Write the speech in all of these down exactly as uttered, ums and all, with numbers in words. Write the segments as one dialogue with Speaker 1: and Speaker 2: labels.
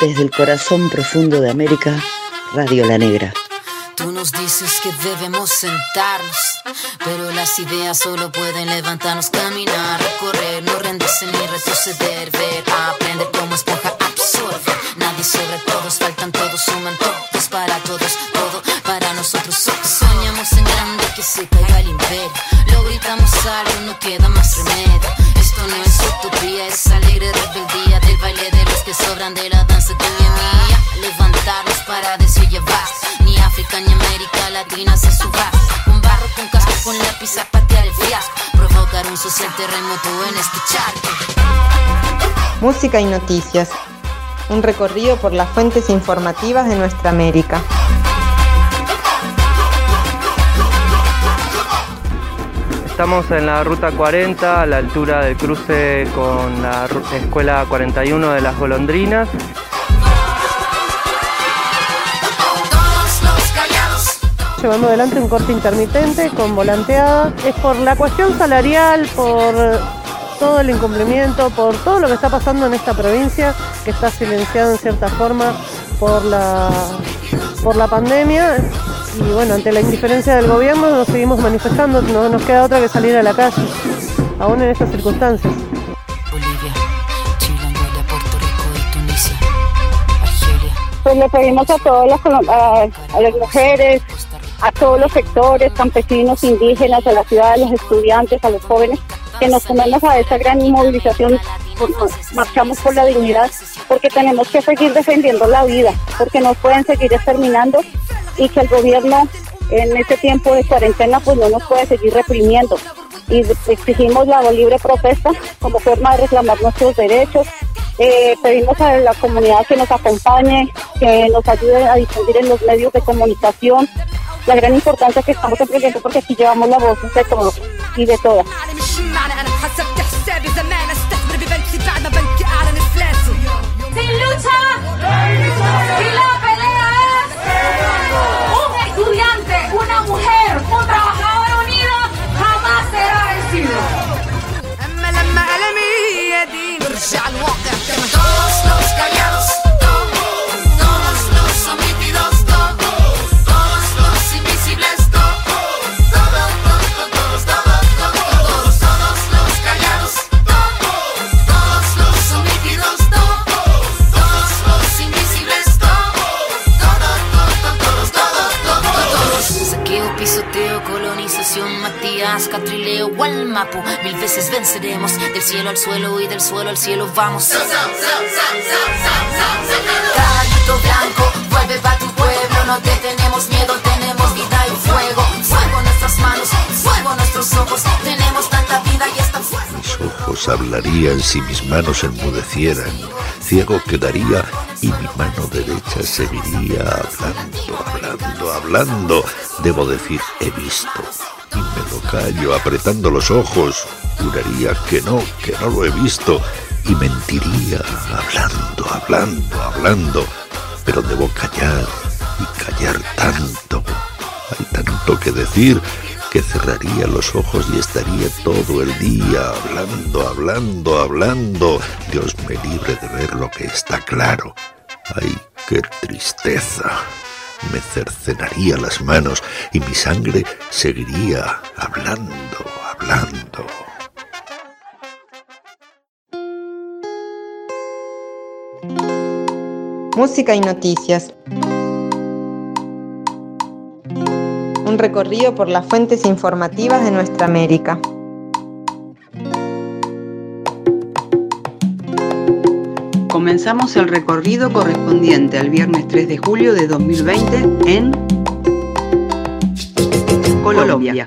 Speaker 1: Desde el corazón profundo de América, Radio La Negra.
Speaker 2: Tú nos dices que debemos sentarnos, pero las ideas solo pueden levantarnos, caminar, recorrer, no rendirse ni retroceder, ver, aprender como esponja, absorber. Nadie sobre todos, faltan todos, suman todos para todos, todo para nosotros. Soñamos en grande que se caiga el imperio, lo gritamos algo, no queda más remedio. Esto no es utopía, es alegre rebeldía del baile de los que sobran de la danza tuya y mía. Levantarnos para decir ya basta, ni África ni América Latina se suba. Con barro, con casco, con lápiz a patear el fiasco, provocar un social terremoto en este charco.
Speaker 3: Música y noticias, un recorrido por las fuentes informativas de nuestra América.
Speaker 4: Estamos en la ruta cuarenta, a la altura del cruce con la escuela cuarenta y uno de las Golondrinas.
Speaker 5: Llevando adelante un corte intermitente con volanteada. Es por la cuestión salarial, por todo el incumplimiento, por todo lo que está pasando en esta provincia, que está silenciado en cierta forma por la, por la pandemia. Y bueno, ante la indiferencia del gobierno nos seguimos manifestando, no nos queda otra que salir a la calle, aún en estas circunstancias.
Speaker 2: Bolivia, Chile, Angola, Puerto Rico y Tunisia, Argelia.
Speaker 6: Pues le pedimos a todas las, a, a las mujeres, a todos los sectores, campesinos, indígenas, a la ciudad, a los estudiantes, a los jóvenes, que nos sumemos a esta gran movilización. Marchamos por la dignidad, porque tenemos que seguir defendiendo la vida, porque no pueden seguir exterminando, y que el gobierno en este tiempo de cuarentena pues no nos puede seguir reprimiendo. Y exigimos la libre protesta como forma de reclamar nuestros derechos. Eh, pedimos a la comunidad que nos acompañe, que nos ayude a difundir en los medios de comunicación la gran importancia que estamos emprendiendo, porque aquí llevamos la voz de todos y de todas.
Speaker 7: Sin lucha, y la pelea es un estudiante, una mujer, un trabajador unido jamás será vencido.
Speaker 2: Todos los callados, todos, todos los omitidos, todos, todos los invisibles, todos, todos, todos, todos, todos, todos, todos los callados, todos, todos los omitidos, todos, todos los invisibles, todos, todos, todos, todos, todos. Saqueo, pisoteo, colonización, Matías, Catrileo, Gualmapu, mil veces venceremos, del cielo al suelo y del suelo al cielo vamos. Caballito blanco, vuelve pa' tu pueblo, no te tenemos miedo, tenemos vida y fuego, fuego en nuestras manos, fuego en nuestros ojos, tenemos tanta vida y esta fuerza.
Speaker 8: Mis ojos hablarían si mis manos enmudecieran, ciego quedaría y mi mano derecha seguiría hablando, hablando, hablando. Debo decir, he visto, y me lo callo apretando los ojos. Juraría que no, que no lo he visto, y mentiría hablando, hablando, hablando. Pero debo callar, y callar tanto. Hay tanto que decir que cerraría los ojos y estaría todo el día hablando, hablando, hablando. Dios me libre de ver lo que está claro. ¡Ay, qué tristeza! Me cercenaría las manos y mi sangre seguiría hablando, hablando.
Speaker 3: Música y noticias. Un recorrido por las fuentes informativas de nuestra América.
Speaker 9: Comenzamos el recorrido correspondiente al viernes tres de julio de dos mil veinte en Colombia.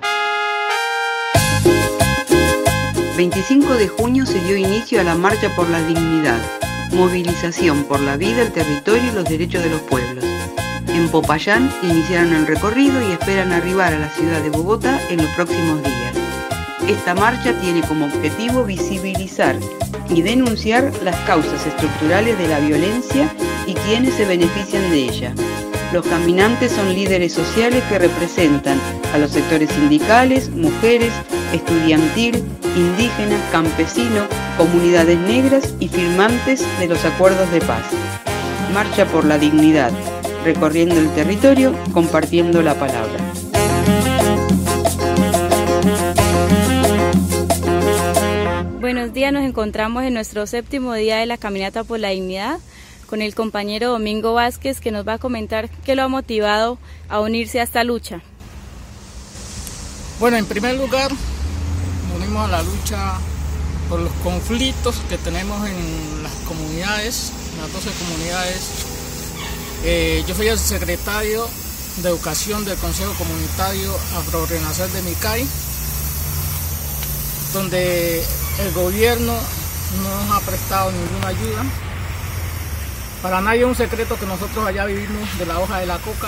Speaker 9: veinticinco de junio se dio inicio a la Marcha por la Dignidad, movilización por la vida, el territorio y los derechos de los pueblos. En Popayán iniciaron el recorrido y esperan arribar a la ciudad de Bogotá en los próximos días. Esta marcha tiene como objetivo visibilizar y denunciar las causas estructurales de la violencia y quienes se benefician de ella. Los caminantes son líderes sociales que representan a los sectores sindicales, mujeres, estudiantil, indígenas, campesinos, comunidades negras y firmantes de los acuerdos de paz. Marcha por la Dignidad, recorriendo el territorio, compartiendo la palabra.
Speaker 10: Buenos días, nos encontramos en nuestro séptimo día de la Caminata por la Dignidad con el compañero Domingo Vázquez, que nos va a comentar qué lo ha motivado a unirse a esta lucha.
Speaker 11: Bueno, en primer lugar, nos unimos a la lucha por los conflictos que tenemos en las comunidades, en las doce comunidades. Eh, yo soy el secretario de Educación del Consejo Comunitario Afro Renacer de Micay, donde el gobierno no nos ha prestado ninguna ayuda. Para nadie es un secreto que nosotros allá vivimos de la hoja de la coca.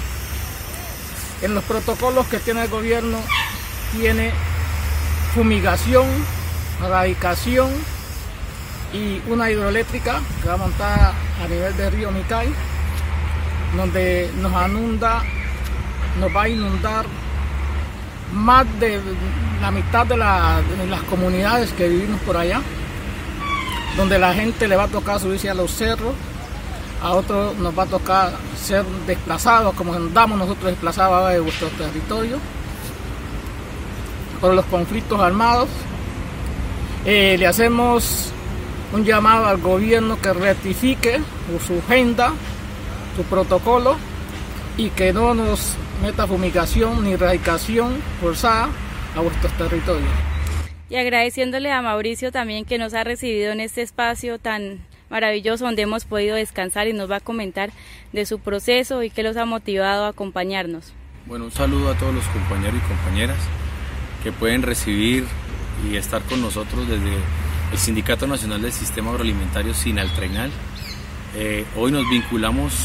Speaker 11: En los protocolos que tiene el gobierno tiene fumigación, erradicación y una hidroeléctrica que va montada a nivel del río Micay, donde nos inunda, nos va a inundar más de la mitad de, la, de las comunidades que vivimos por allá, donde la gente le va a tocar subirse a los cerros, a otros nos va a tocar ser desplazados, como andamos nosotros desplazados ahora de vuestro territorio, por los conflictos armados. Eh, le hacemos un llamado al gobierno que rectifique su agenda, su protocolo, y que no nos meta fumigación ni erradicación forzada a vuestros territorios.
Speaker 10: Y agradeciéndole a Mauricio también que nos ha recibido en este espacio tan maravilloso donde hemos podido descansar y nos va a comentar de su proceso y qué los ha motivado a acompañarnos.
Speaker 12: Bueno, un saludo a todos los compañeros y compañeras que pueden recibir y estar con nosotros desde el Sindicato Nacional del Sistema Agroalimentario Sinaltrenal. Eh, hoy nos vinculamos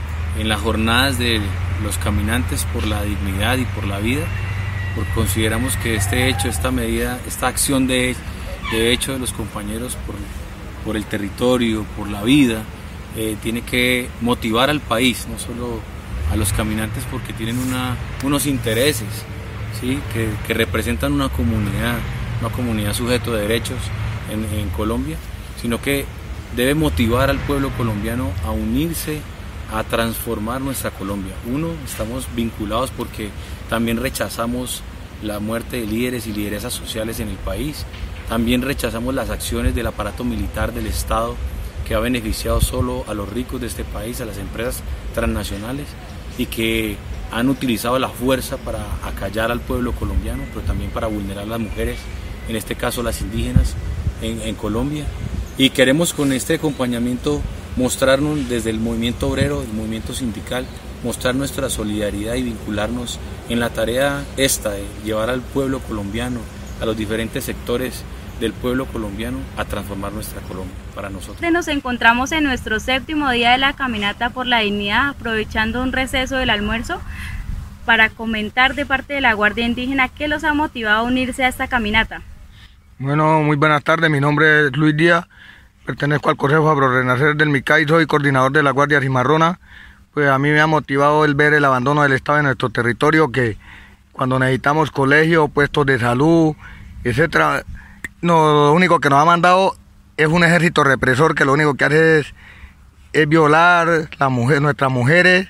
Speaker 12: en las jornadas de los caminantes por la dignidad y por la vida, porque consideramos que este hecho, esta medida, esta acción de, de hecho de los compañeros por, por el territorio, por la vida, eh, tiene que motivar al país, no solo a los caminantes, porque tienen una, unos intereses, ¿sí? que, que representan una comunidad, una comunidad sujeto de derechos en, en Colombia, sino que debe motivar al pueblo colombiano a unirse, a transformar nuestra Colombia. Uno, estamos vinculados porque también rechazamos la muerte de líderes y lideresas sociales en el país. También rechazamos las acciones del aparato militar del Estado que ha beneficiado solo a los ricos de este país, a las empresas transnacionales, y que han utilizado la fuerza para acallar al pueblo colombiano, pero también para vulnerar a las mujeres, en este caso las indígenas en, en Colombia. Y queremos con este acompañamiento mostrarnos desde el movimiento obrero, el movimiento sindical, mostrar nuestra solidaridad y vincularnos en la tarea esta de llevar al pueblo colombiano, a los diferentes sectores del pueblo colombiano, a transformar nuestra Colombia para nosotros.
Speaker 10: Nos encontramos en nuestro séptimo día de la Caminata por la Dignidad, aprovechando un receso del almuerzo para comentar de parte de la Guardia Indígena qué los ha motivado a unirse a esta caminata.
Speaker 13: Bueno, muy buenas tardes, mi nombre es Luis Díaz, pertenezco al Consejo Afro Renacer del Micay, soy coordinador de la Guardia Cimarrona. Pues a mí me ha motivado el ver el abandono del Estado en nuestro territorio, que cuando necesitamos colegios, puestos de salud, etcétera, no, lo único que nos ha mandado es un ejército represor que lo único que hace es, es violar la mujer, nuestras mujeres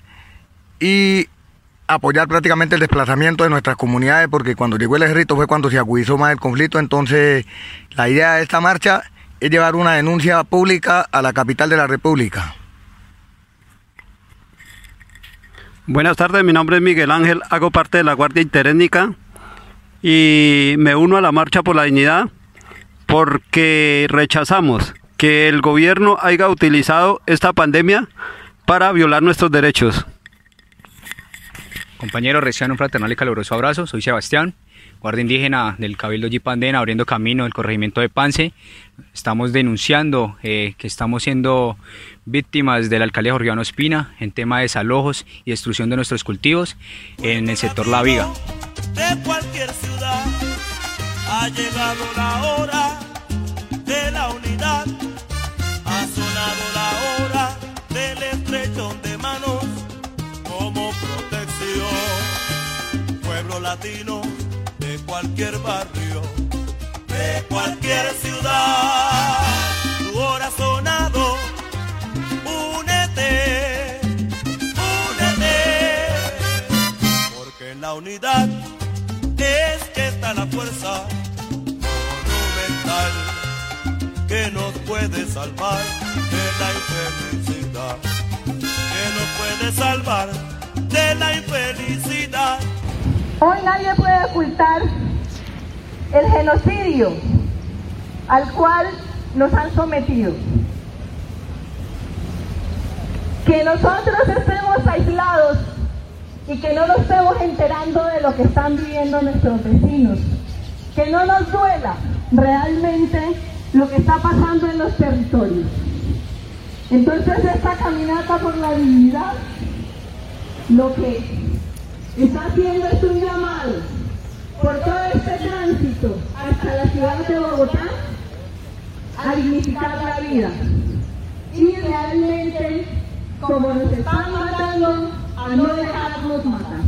Speaker 13: y apoyar prácticamente el desplazamiento de nuestras comunidades, porque cuando llegó el ejército fue cuando se agudizó más el conflicto. Entonces la idea de esta marcha es llevar una denuncia pública a la capital de la República.
Speaker 14: Buenas tardes, mi nombre es Miguel Ángel, hago parte de la Guardia Interétnica y me uno a la Marcha por la Dignidad porque rechazamos que el gobierno haya utilizado esta pandemia para violar nuestros derechos.
Speaker 15: Compañero, reciban un fraternal y caluroso abrazo. Soy Sebastián, guardia indígena del Cabildo Yipandena, abriendo camino del corregimiento de Pance. Estamos denunciando eh, que estamos siendo víctimas de la alcaldía Jorge Iván Ospina en tema de desalojos y destrucción de nuestros cultivos en el sector La Viga.
Speaker 16: De cualquier ciudad ha llegado la hora de la unidad, ha sonado la hora del estrechón de manos como protección. Pueblo latino de cualquier barrio, de cualquier ciudad, tu hora ha sonado, únete unidad es que está la fuerza monumental que nos puede salvar de la infelicidad, que nos puede salvar de la infelicidad.
Speaker 17: Hoy nadie puede ocultar el genocidio al cual nos han sometido. Que nosotros estemos aislados y que no nos estemos enterando de lo que están viviendo nuestros vecinos. Que no nos duela realmente lo que está pasando en los territorios. Entonces esta caminata por la dignidad lo que está haciendo es un llamado por todo este tránsito hasta la ciudad de Bogotá a dignificar la vida y realmente, como nos están matando, a no dejarnos matar.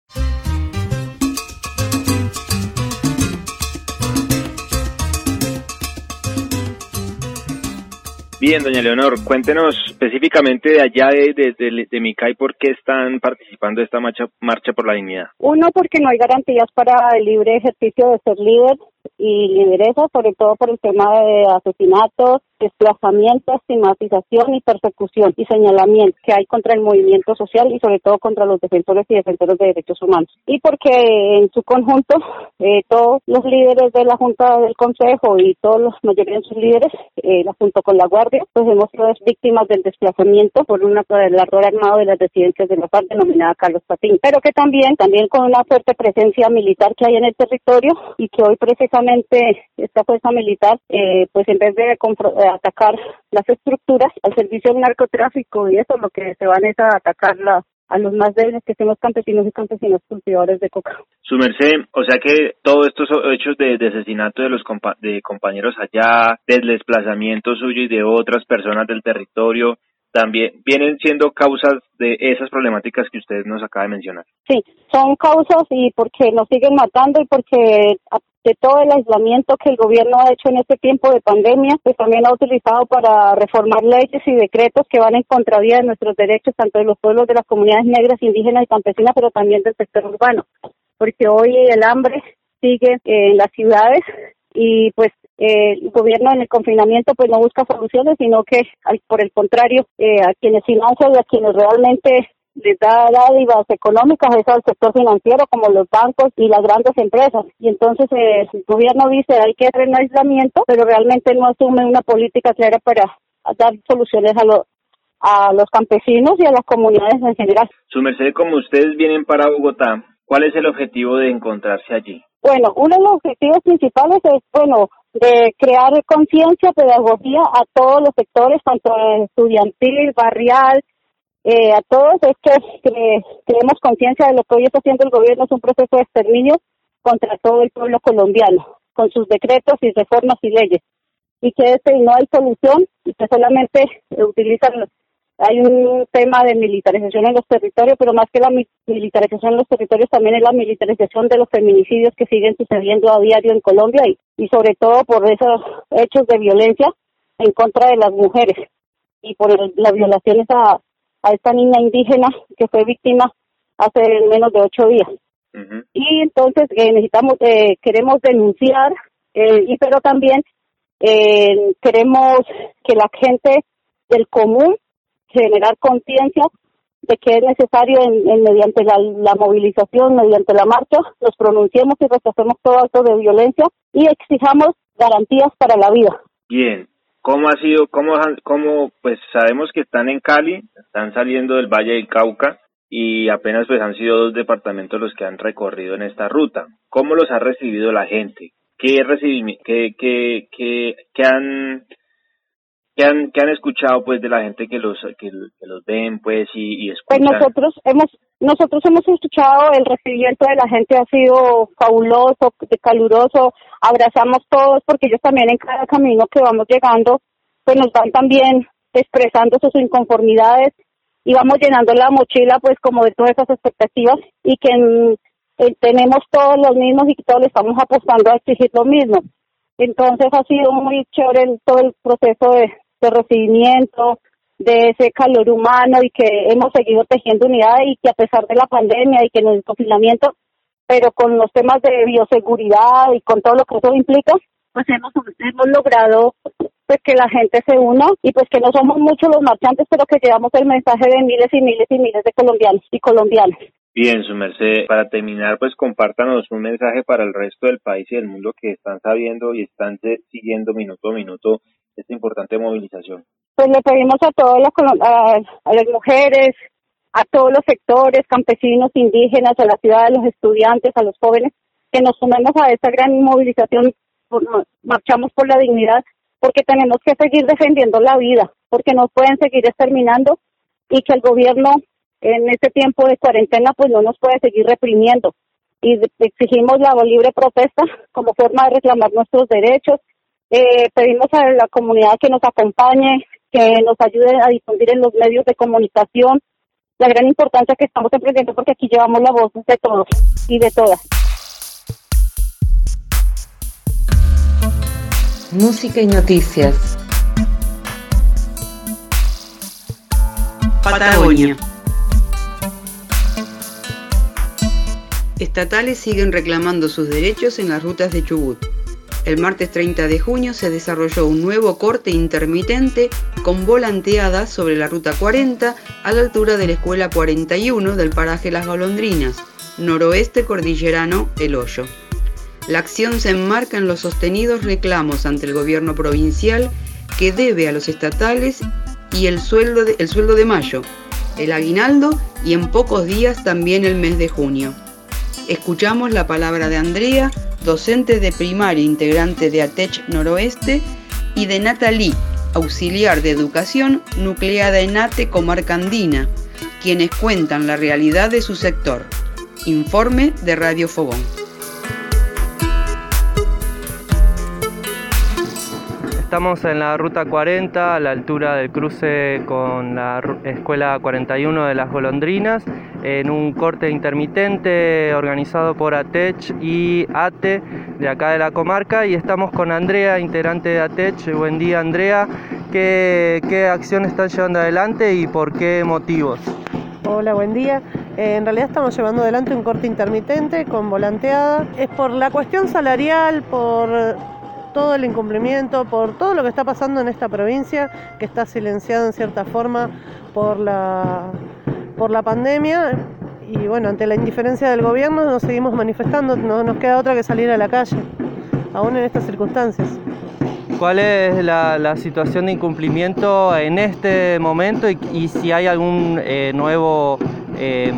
Speaker 18: Bien, doña Leonor, cuéntenos específicamente de allá de, de, de, de Micay por qué están participando de esta marcha, marcha por la dignidad.
Speaker 6: Uno, porque no hay garantías para el libre ejercicio de ser líder y lideresa, sobre todo por el tema de asesinatos, desplazamiento, estigmatización y persecución y señalamiento que hay contra el movimiento social y sobre todo contra los defensores y defensores de derechos humanos. Y porque en su conjunto eh, todos los líderes de la Junta del Consejo y todos los mayoría de sus líderes, eh, junto con la Guardia, pues hemos sido víctimas del desplazamiento por una por el error armado de las residencias de la FARC denominada Carlos Patín, pero que también, también con una fuerte presencia militar que hay en el territorio y que hoy precisamente esta fuerza militar, eh, pues en vez de atacar las estructuras al servicio del narcotráfico y eso, lo que se van es a atacar la, a los más débiles, que son los campesinos y campesinas cultivadores de coca.
Speaker 18: Su merced, o sea que todos estos hechos de, de asesinato de los compa de compañeros allá, del desplazamiento suyo y de otras personas del territorio, también vienen siendo causas de esas problemáticas que usted nos acaba de mencionar.
Speaker 6: Sí, son causas y porque nos siguen matando y porque de todo el aislamiento que el gobierno ha hecho en este tiempo de pandemia, pues también ha utilizado para reformar leyes y decretos que van en contravía de nuestros derechos, tanto de los pueblos de las comunidades negras, indígenas y campesinas, pero también del sector urbano, porque hoy el hambre sigue en las ciudades y pues eh, el gobierno en el confinamiento pues no busca soluciones, sino que por el contrario, eh, a quienes financian y a quienes realmente les da dádivas económicas es al sector financiero como los bancos y las grandes empresas. Y entonces eh, el gobierno dice hay que hacer un aislamiento, pero realmente no asume una política clara para dar soluciones a los a los campesinos y a las comunidades en general.
Speaker 18: Su merced, como ustedes vienen para Bogotá, ¿cuál es el objetivo de encontrarse allí?
Speaker 6: Bueno, uno de los objetivos principales es, bueno, de crear conciencia, pedagogía a todos los sectores, tanto estudiantil, barrial, eh, a todos, es que cre creemos conciencia de lo que hoy está haciendo el gobierno, es un proceso de exterminio contra todo el pueblo colombiano, con sus decretos y reformas y leyes, y que este no hay solución, y que solamente eh, utilizan, hay un tema de militarización en los territorios, pero más que la mi militarización en los territorios también es la militarización de los feminicidios que siguen sucediendo a diario en Colombia y, y sobre todo por esos hechos de violencia en contra de las mujeres y por el, las violaciones a a esta niña indígena que fue víctima hace menos de ocho días. Uh-huh. Y entonces eh, necesitamos, eh, queremos denunciar, eh, y pero también eh, queremos que la gente del común generar conciencia de que es necesario en, en mediante la, la movilización, mediante la marcha, nos pronunciemos y rechacemos todo acto de violencia y exijamos garantías para la vida.
Speaker 18: Bien. ¿Cómo ha sido, cómo, cómo, pues sabemos que están en Cali, están saliendo del Valle del Cauca y apenas pues han sido dos departamentos los que han recorrido en esta ruta? ¿Cómo los ha recibido la gente? ¿Qué recibimiento, qué, qué, qué, qué han, qué han, qué han escuchado pues de la gente que los, que, que los ven pues y, y escuchan?
Speaker 6: Pues nosotros hemos, nosotros hemos escuchado, el recibimiento de la gente ha sido fabuloso, caluroso. Abrazamos todos porque ellos también en cada camino que vamos llegando pues nos van también expresando sus inconformidades y vamos llenando la mochila pues como de todas esas expectativas y que en, en, tenemos todos los mismos y que todos le estamos apostando a exigir lo mismo. Entonces ha sido muy chévere el, todo el proceso de, de recibimiento, de ese calor humano y que hemos seguido tejiendo unidad y que a pesar de la pandemia y que en el confinamiento pero con los temas de bioseguridad y con todo lo que eso implica, pues hemos, hemos logrado pues que la gente se una y pues que no somos muchos los marchantes, pero que llevamos el mensaje de miles y miles y miles de colombianos y colombianas.
Speaker 18: Bien, su merced, para terminar, pues compártanos un mensaje para el resto del país y del mundo que están sabiendo y están siguiendo minuto a minuto esta importante movilización.
Speaker 6: Pues le pedimos a todas las, a, a las mujeres, a todos los sectores, campesinos, indígenas, a la ciudad, a los estudiantes, a los jóvenes, que nos sumemos a esta gran movilización, marchamos por la dignidad, porque tenemos que seguir defendiendo la vida, porque no pueden seguir exterminando y que el gobierno en este tiempo de cuarentena pues no nos puede seguir reprimiendo. Y exigimos la libre protesta como forma de reclamar nuestros derechos. Eh, pedimos a la comunidad que nos acompañe, que nos ayude a difundir en los medios de comunicación la gran importancia que estamos emprendiendo, porque aquí llevamos la voz de todos y de todas.
Speaker 1: Música y noticias.
Speaker 9: Patagonia. Estatales siguen reclamando sus derechos en las rutas de Chubut. El martes treinta de junio se desarrolló un nuevo corte intermitente con volanteadas sobre la ruta cuarenta a la altura de la escuela cuarenta y uno del paraje Las Golondrinas, noroeste cordillerano El Hoyo. La acción se enmarca en los sostenidos reclamos ante el gobierno provincial que debe a los estatales y el sueldo de, el sueldo de mayo, el aguinaldo y en pocos días también el mes de junio. Escuchamos la palabra de Andrea, docente de primaria integrante de ATECH Noroeste, y de Natalí, auxiliar de educación nucleada en ATE Comarca Andina, quienes cuentan la realidad de su sector. Informe de Radio Fogón.
Speaker 4: Estamos en la ruta cuarenta, a la altura del cruce con la escuela cuarenta y uno de Las Golondrinas, en un corte intermitente organizado por ATECH y ATE de acá de la comarca, y estamos con Andrea, integrante de ATECH. Buen día, Andrea. ¿Qué, qué acción están llevando adelante y por qué motivos?
Speaker 5: Hola, buen día. Eh, en realidad estamos llevando adelante un corte intermitente con volanteada. Es por la cuestión salarial, por todo el incumplimiento, por todo lo que está pasando en esta provincia, que está silenciado en cierta forma por la, por la pandemia. Y bueno, ante la indiferencia del gobierno nos seguimos manifestando, no nos queda otra que salir a la calle, aún en estas circunstancias.
Speaker 4: ¿Cuál es la, la situación de incumplimiento en este momento y, y si hay algún eh, nuevo eh,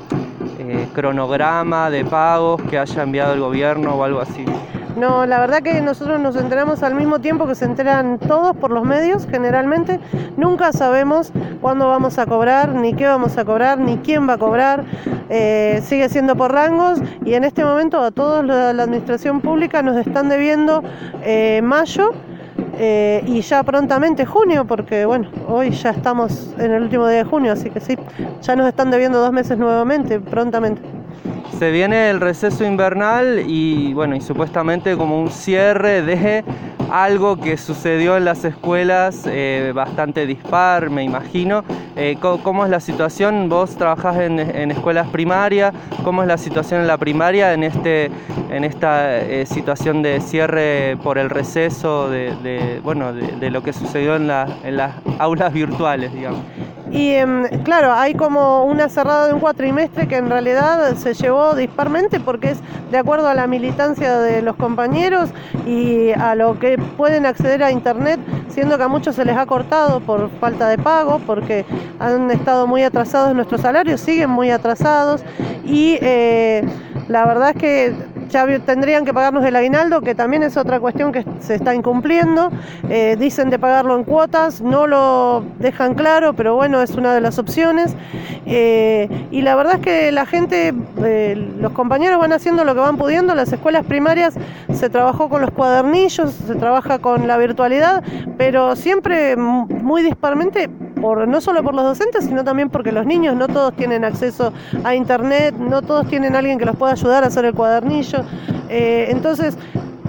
Speaker 4: eh, cronograma de pagos que haya enviado el gobierno o algo así?
Speaker 5: No, la verdad que nosotros nos enteramos al mismo tiempo que se enteran todos por los medios, generalmente. Nunca sabemos cuándo vamos a cobrar, ni qué vamos a cobrar, ni quién va a cobrar. Eh, sigue siendo por rangos y en este momento a todos la, la administración pública nos están debiendo eh, mayo eh, y ya prontamente junio, porque bueno, hoy ya estamos en el último día de junio, así que sí, ya nos están debiendo dos meses nuevamente, prontamente.
Speaker 4: Se viene el receso invernal y bueno, y supuestamente como un cierre de algo que sucedió en las escuelas eh, bastante dispar, me imagino. Eh, ¿cómo, ¿Cómo es la situación? Vos trabajás en, en escuelas primarias, ¿cómo es la situación en la primaria en este en esta eh, situación de cierre por el receso de, de bueno de, de lo que sucedió en, la, en las aulas virtuales, digamos?
Speaker 5: Y eh, claro, hay como una cerrada de un cuatrimestre que en realidad se llevó disparmente porque es de acuerdo a la militancia de los compañeros y a lo que pueden acceder a internet, siendo que a muchos se les ha cortado por falta de pago, porque han estado muy atrasados en nuestros salarios, siguen muy atrasados y eh, la verdad es que ya tendrían que pagarnos el aguinaldo, que también es otra cuestión que se está incumpliendo. Eh, dicen de pagarlo en cuotas, no lo dejan claro, pero bueno, es una de las opciones. Eh, y la verdad es que la gente, eh, los compañeros van haciendo lo que van pudiendo. Las escuelas primarias se trabajó con los cuadernillos, se trabaja con la virtualidad, pero siempre muy disparmente, por, no solo por los docentes, sino también porque los niños no todos tienen acceso a internet, no todos tienen alguien que los pueda ayudar a hacer el cuadernillo. Eh, entonces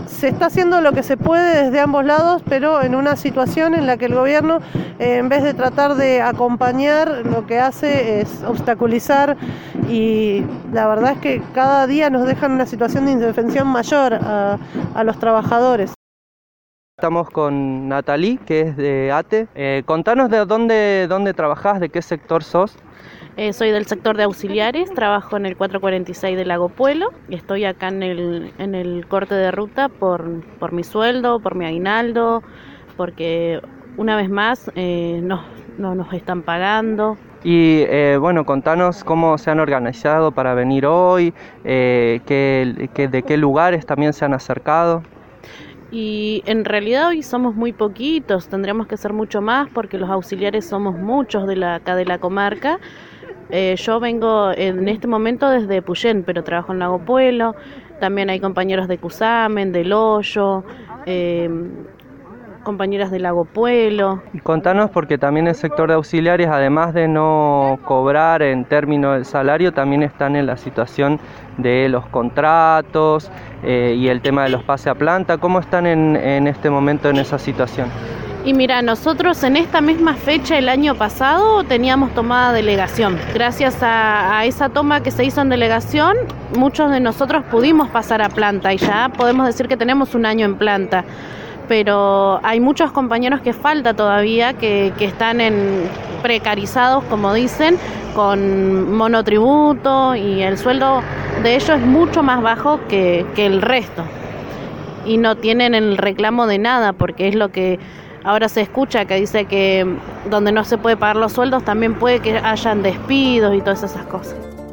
Speaker 5: se está haciendo lo que se puede desde ambos lados, pero en una situación en la que el gobierno, eh, en vez de tratar de acompañar, lo que hace es obstaculizar, y la verdad es que cada día nos dejan una situación de indefensión mayor a, a los trabajadores.
Speaker 4: Estamos con Natalie, que es de A T E. Eh, contanos de dónde, dónde trabajás, de qué sector sos.
Speaker 19: Eh, soy del sector de auxiliares, trabajo en el cuatrocientos cuarenta y seis de Lago Puelo y estoy acá en el, en el corte de ruta por, por mi sueldo, por mi aguinaldo, porque una vez más eh, no, no nos están pagando.
Speaker 4: Y eh, bueno, contanos cómo se han organizado para venir hoy, eh, qué, qué, de qué lugares también se han acercado.
Speaker 19: Y en realidad hoy somos muy poquitos, tendríamos que ser mucho más porque los auxiliares somos muchos de la, acá de la comarca. Eh, yo vengo en este momento desde Puyén, pero trabajo en Lago Puelo. También hay compañeros de Cusamen, del Hoyo, eh, compañeras de Lago Puelo.
Speaker 4: Y contanos, porque también el sector de auxiliares, además de no cobrar en términos del salario, también están en la situación de los contratos eh, y el tema de los pase a planta. ¿Cómo están en, en este momento en esa situación?
Speaker 19: Y mira, nosotros en esta misma fecha el año pasado teníamos tomada delegación. Gracias a, a esa toma que se hizo en delegación, muchos de nosotros pudimos pasar a planta y ya podemos decir que tenemos un año en planta. Pero hay muchos compañeros que falta todavía, que, que están en precarizados, como dicen, con monotributo, y el sueldo de ellos es mucho más bajo que, que el resto. Y no tienen el reclamo de nada, porque es lo que ahora se escucha, que dice que donde no se puede pagar los sueldos también puede que hayan despidos y todas esas cosas.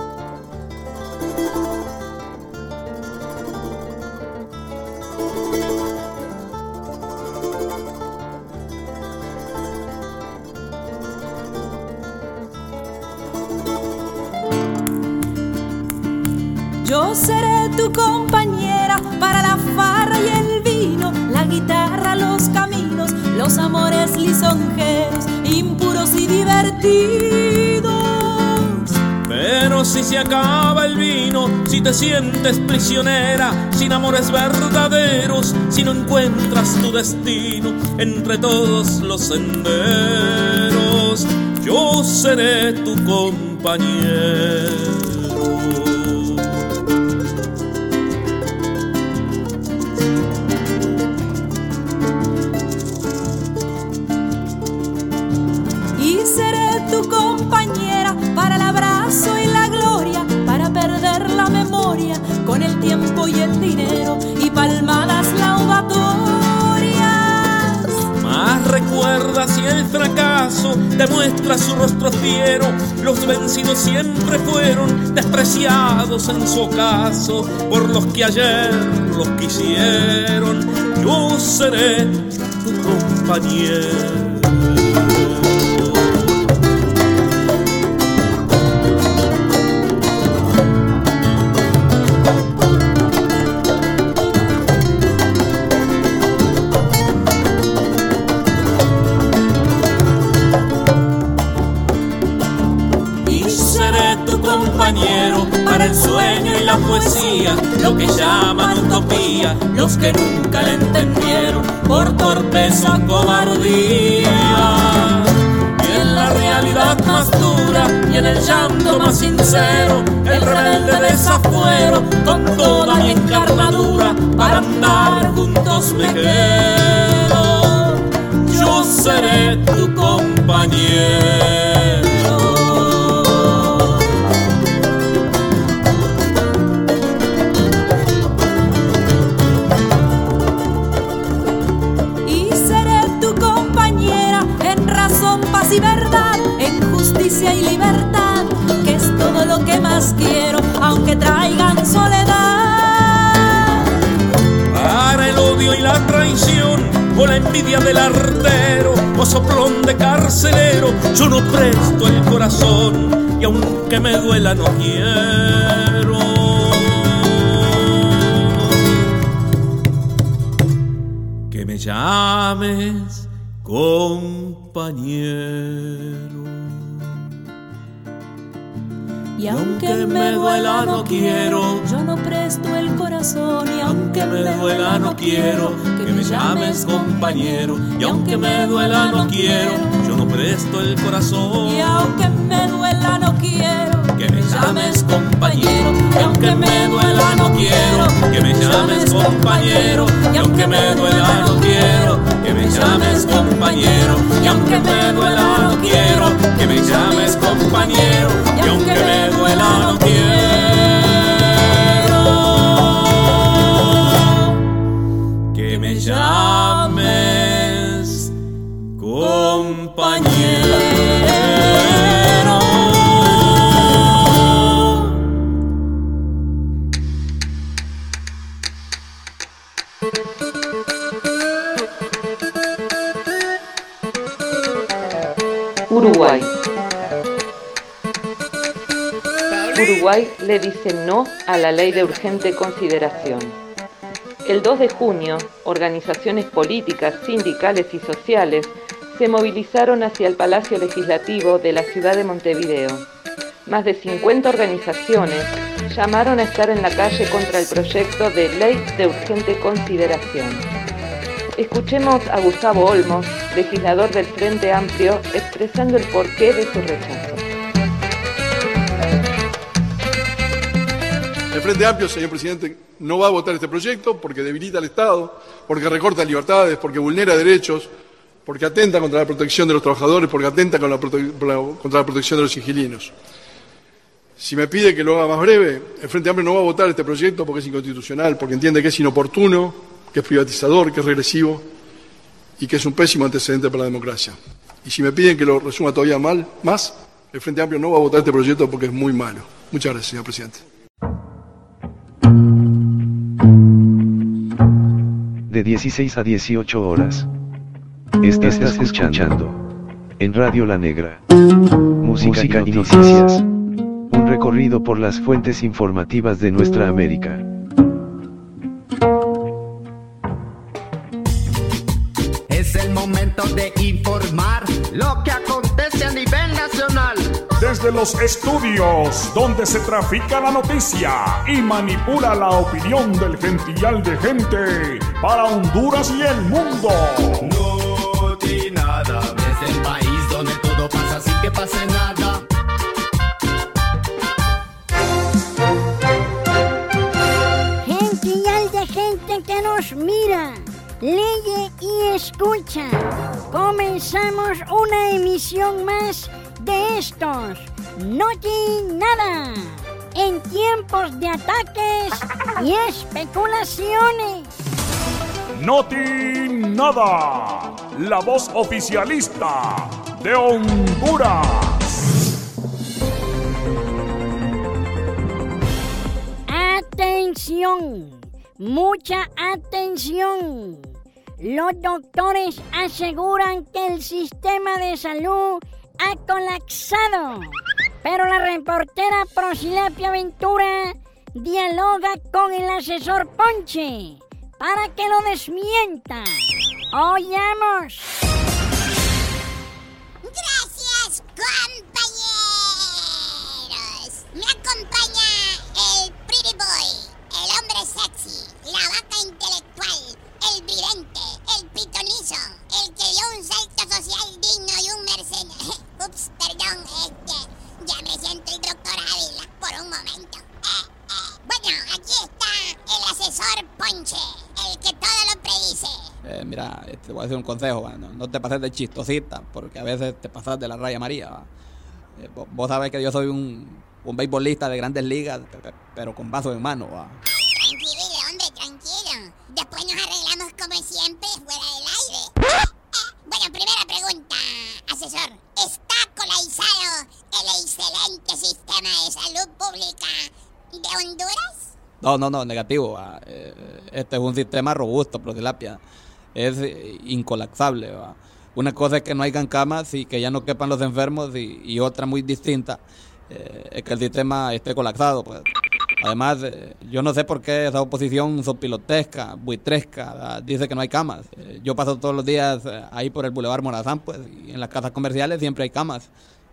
Speaker 20: Yo seré tu compañera para la farra y el vino, la guitarra, los caminos, los amores lisonjeros, impuros y divertidos.
Speaker 21: Pero si se acaba el vino, si te sientes prisionera, sin amores verdaderos, si no encuentras tu destino entre todos los senderos, yo seré tu compañero.
Speaker 20: Tu compañera para el abrazo y la gloria, para perder la memoria con el tiempo y el dinero y palmadas laudatorias.
Speaker 21: Más recuerda si el fracaso te muestra su rostro fiero, los vencidos siempre fueron despreciados en su ocaso por los que ayer los quisieron. Yo seré tu compañero. Compañero para el sueño y la poesía, lo que llaman utopía, los que nunca la entendieron por torpeza o cobardía. Y en la realidad más dura y en el llanto más sincero, el rebelde desafuero con toda mi encarnadura, para andar juntos me quedo. Yo seré tu compañero.
Speaker 20: Y verdad, en justicia y libertad, que es todo lo que más quiero, aunque traigan soledad.
Speaker 21: Para el odio y la traición, o la envidia del artero, o soplón de carcelero, yo no presto el corazón, y aunque me duela no quiero. Que me llames compañero.
Speaker 20: Y aunque me duela no quiero, yo no presto el corazón. corazón. Y aunque
Speaker 21: me duela no quiero que me llames compañero. Y aunque me duela no quiero, yo no presto el corazón.
Speaker 20: Y aunque me duela no quiero
Speaker 21: que me llames compañero. Y aunque me duela no quiero que me llames compañero. Y aunque me duela no quiero que me llames compañero. Y aunque me duela no quiero que me llames compañero. Y aunque me duela no quiero que me llames compañero.
Speaker 7: Uruguay. Uruguay le dice no a la ley de urgente consideración. El dos de junio, organizaciones políticas, sindicales y sociales se movilizaron hacia el Palacio Legislativo de la ciudad de Montevideo. Más de cincuenta organizaciones llamaron a estar en la calle contra el proyecto de ley de urgente consideración. Escuchemos a Gustavo Olmos, legislador del Frente Amplio, expresando el porqué de su rechazo.
Speaker 22: El Frente Amplio, señor presidente, no va a votar este proyecto porque debilita al Estado, porque recorta libertades, porque vulnera derechos, porque atenta contra la protección de los trabajadores, porque atenta con la prote- contra la protección de los inquilinos. Si me pide que lo haga más breve, el Frente Amplio no va a votar este proyecto porque es inconstitucional, porque entiende que es inoportuno, que es privatizador, que es regresivo y que es un pésimo antecedente para la democracia. Y si me piden que lo resuma todavía mal, más, el Frente Amplio no va a votar este proyecto porque es muy malo. Muchas gracias, señor presidente.
Speaker 23: De dieciséis a dieciocho horas. Estás, Estás escuchando en Radio La Negra música, música y noticias. Un recorrido por las fuentes informativas de nuestra América.
Speaker 24: Es el momento de informar lo que acontece a nivel nacional.
Speaker 25: Desde los estudios donde se trafica la noticia y manipula la opinión del gentillal de gente para Honduras y el mundo.
Speaker 24: No tiene nada, es el país donde todo pasa sin que pase nada.
Speaker 26: Gentillal de gente que nos mira, lee y escucha. Comenzamos una emisión más de estos Noti Nada, en tiempos de ataques y especulaciones.
Speaker 25: Noti Nada, la voz oficialista de Honduras.
Speaker 26: Atención, mucha atención. Los doctores aseguran que el sistema de salud ha colapsado, pero la reportera Prosilapia Ventura dialoga con el asesor Ponche para que lo desmienta. Oyamos.
Speaker 27: Gracias, compañeros. Me acompaña el pretty boy, el hombre sexy, la vaca intelectual, el vidente, el pitonizo, el que dio un salto social digno y un mercenario. Ups, perdón, este, ya me siento el doctor Ávila por un momento. Eh, eh, bueno, aquí está el asesor Ponche, el que todo lo predice.
Speaker 28: Eh, mira, te voy a decir un consejo, ¿va? no, no te pases de chistosita, porque a veces te pasas de la raya María. ¿va? Eh, vos, vos sabés que yo soy un, un beisbolista de grandes ligas, pero con vasos en mano. ¿va?
Speaker 27: Tranquilo, hombre, tranquilo. Después nos arreglamos como siempre fuera del aire. Eh, bueno, primera pregunta, asesor. ¿Está colapsado el excelente sistema de salud pública de Honduras?
Speaker 28: No, no, no, negativo. ¿va? Eh, este es un sistema robusto, Prosilapia. Es incolapsable. ¿va? Una cosa es que no hayan camas y que ya no quepan los enfermos, y, y otra muy distinta eh, es que el sistema esté colapsado. Pues. Además, eh, yo no sé por qué esa oposición sopilotesca, buitresca, ¿verdad? Dice que no hay camas. Eh, yo paso todos los días eh, ahí por el Boulevard Morazán, pues, y en las casas comerciales siempre hay camas.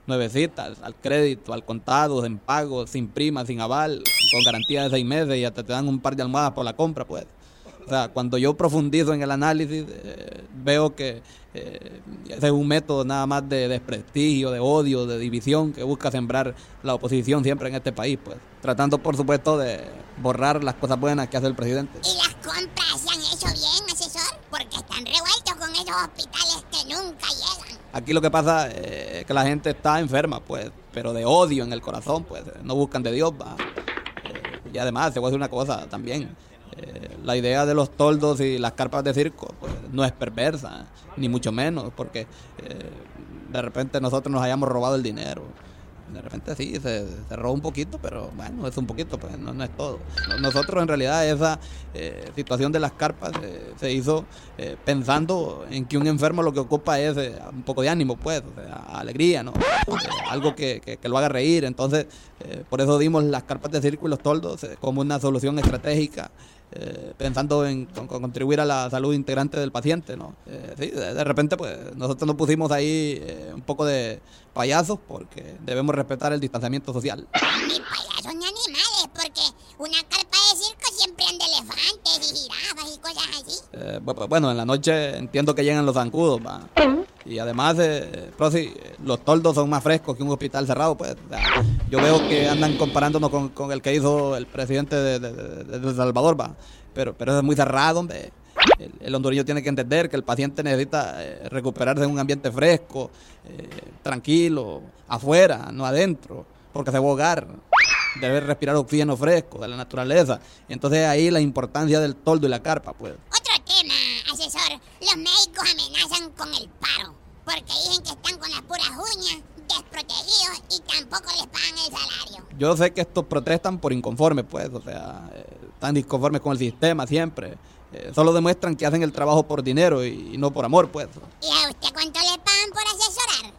Speaker 28: nuevecitas, al crédito, al contado, en pago, sin prima, sin aval, con garantía de seis meses y hasta te dan un par de almohadas por la compra, pues. O sea, cuando yo profundizo en el análisis, eh, veo que eh, ese es un método nada más de desprestigio, de odio, de división que busca sembrar la oposición siempre en este país, pues. Tratando, por supuesto, de borrar las cosas buenas que hace el presidente.
Speaker 27: ¿Y las compras se han hecho bien, asesor? Porque están revueltos con esos hospitales que nunca llegan.
Speaker 28: Aquí lo que pasa es que la gente está enferma, pues, pero de odio en el corazón, pues, no buscan de Dios, va. Eh, y además, se puede decir una cosa también. Eh, la idea de los toldos y las carpas de circo pues, no es perversa, ni mucho menos, porque eh, de repente nosotros nos hayamos robado el dinero. De repente sí, se, se roba un poquito, pero bueno, es un poquito, pues no, no es todo. Nosotros en realidad esa eh, situación de las carpas eh, se hizo eh, pensando en que un enfermo lo que ocupa es eh, un poco de ánimo, pues, o sea, alegría, ¿no? Eh, algo que, que, que lo haga reír. Entonces, eh, por eso dimos las carpas de circo y los toldos eh, como una solución estratégica. Eh, pensando en con, con contribuir a la salud integrante del paciente, ¿no? Eh, sí, de, de repente, pues, nosotros nos pusimos ahí eh, un poco de payasos porque debemos respetar el distanciamiento social.
Speaker 27: Ni payasos ni animales, porque una carpa de circo siempre anda elefantes y jirafas y cosas así.
Speaker 28: Eh, bueno, en la noche entiendo que llegan los zancudos, ¿va? Y además, eh, Prosi, los toldos son más frescos que un hospital cerrado, pues. O sea, yo veo que andan comparándonos con, con el que hizo el presidente de, de, de, de El Salvador, va. Pero, pero es muy cerrado, hombre. El, el hondureño tiene que entender que el paciente necesita eh, recuperarse en un ambiente fresco, eh, tranquilo, afuera, no adentro, porque se va a ahogar. Debe respirar oxígeno fresco de la naturaleza. Y entonces ahí la importancia del toldo y la carpa, pues.
Speaker 27: Otro tema, asesor. Los médicos amenazan con el paro, porque dicen que están con las puras uñas, desprotegidos y tampoco les pagan el salario.
Speaker 28: Yo sé que estos protestan por inconformes, pues, o sea, eh, están disconformes con el sistema siempre. Eh, solo demuestran que hacen el trabajo por dinero y, y no por amor, pues.
Speaker 27: ¿Y a usted cuánto le pagan por asesorar?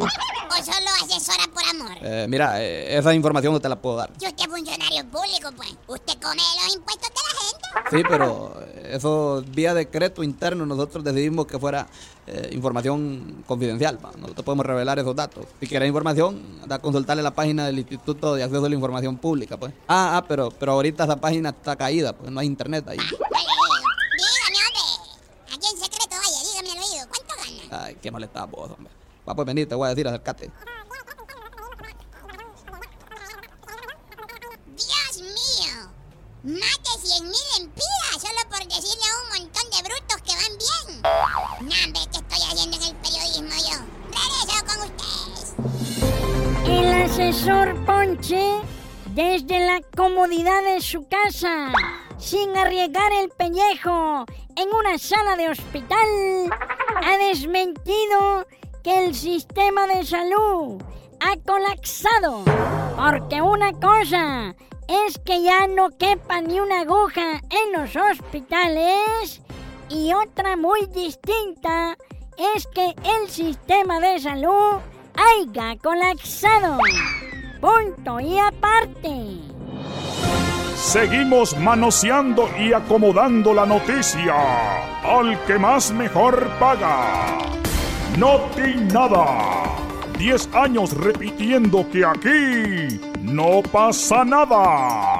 Speaker 27: ¿O solo asesora por amor?
Speaker 28: Eh, mira, eh, esa información no te la puedo dar.
Speaker 27: Si usted es funcionario público, pues, usted come los impuestos de la gente.
Speaker 28: Sí, pero eso vía decreto interno nosotros decidimos que fuera eh, información confidencial, ¿va? No te podemos revelar esos datos. Si quieres información, anda a consultarle la página del Instituto de Acceso a la Información Pública, pues. Ah, ah, pero, pero ahorita esa página está caída, pues no hay internet ahí.
Speaker 27: Dígame, hombre. Aquí en secreto, vaya, dígame al oído. ¿Cuánto gana?
Speaker 28: Ay, qué molestada vos, hombre. Va, pues venir, te voy a decir, acércate.
Speaker 27: Dios mío. Más de cien mil empiras solo por decirle a un montón de brutos que van bien. No, hombre, ¿qué estoy haciendo en el periodismo yo? Regreso con ustedes.
Speaker 26: El asesor Ponche, desde la comodidad de su casa, sin arriesgar el pellejo en una sala de hospital, ha desmentido que el sistema de salud ha colapsado, porque una cosa es que ya no quepa ni una aguja en los hospitales y otra muy distinta es que el sistema de salud haya colapsado. Punto y aparte.
Speaker 25: Seguimos manoseando y acomodando la noticia al que más mejor paga. Noti Nada. Diez años repitiendo que aquí no pasa nada.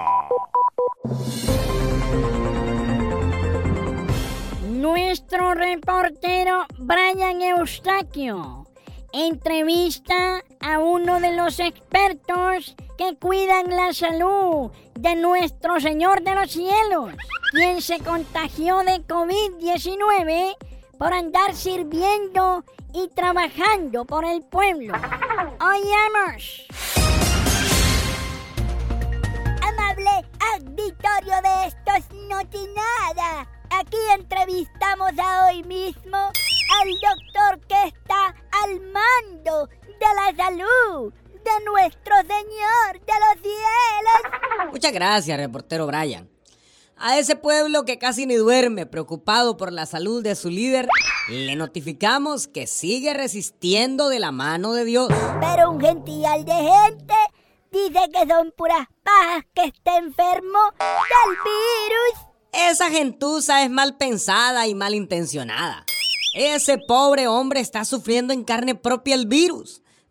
Speaker 26: Nuestro reportero Brian Eustaquio entrevista a uno de los expertos que cuidan la salud de nuestro Señor de los Cielos, quien se contagió de covid diecinueve por andar sirviendo y trabajando por el pueblo. Oigamos.
Speaker 2: Amable auditorio de Estos Notinada, aquí entrevistamos a hoy mismo al doctor que está al mando de la salud de nuestro Señor de los Cielos.
Speaker 3: Muchas gracias, reportero Brian. A ese pueblo que casi ni duerme, preocupado por la salud de su líder, le notificamos que sigue resistiendo de la mano de Dios.
Speaker 2: Pero un gentíal de gente dice que son puras pajas, que está enfermo del virus.
Speaker 3: Esa gentuza es mal pensada y mal intencionada. Ese pobre hombre está sufriendo en carne propia el virus.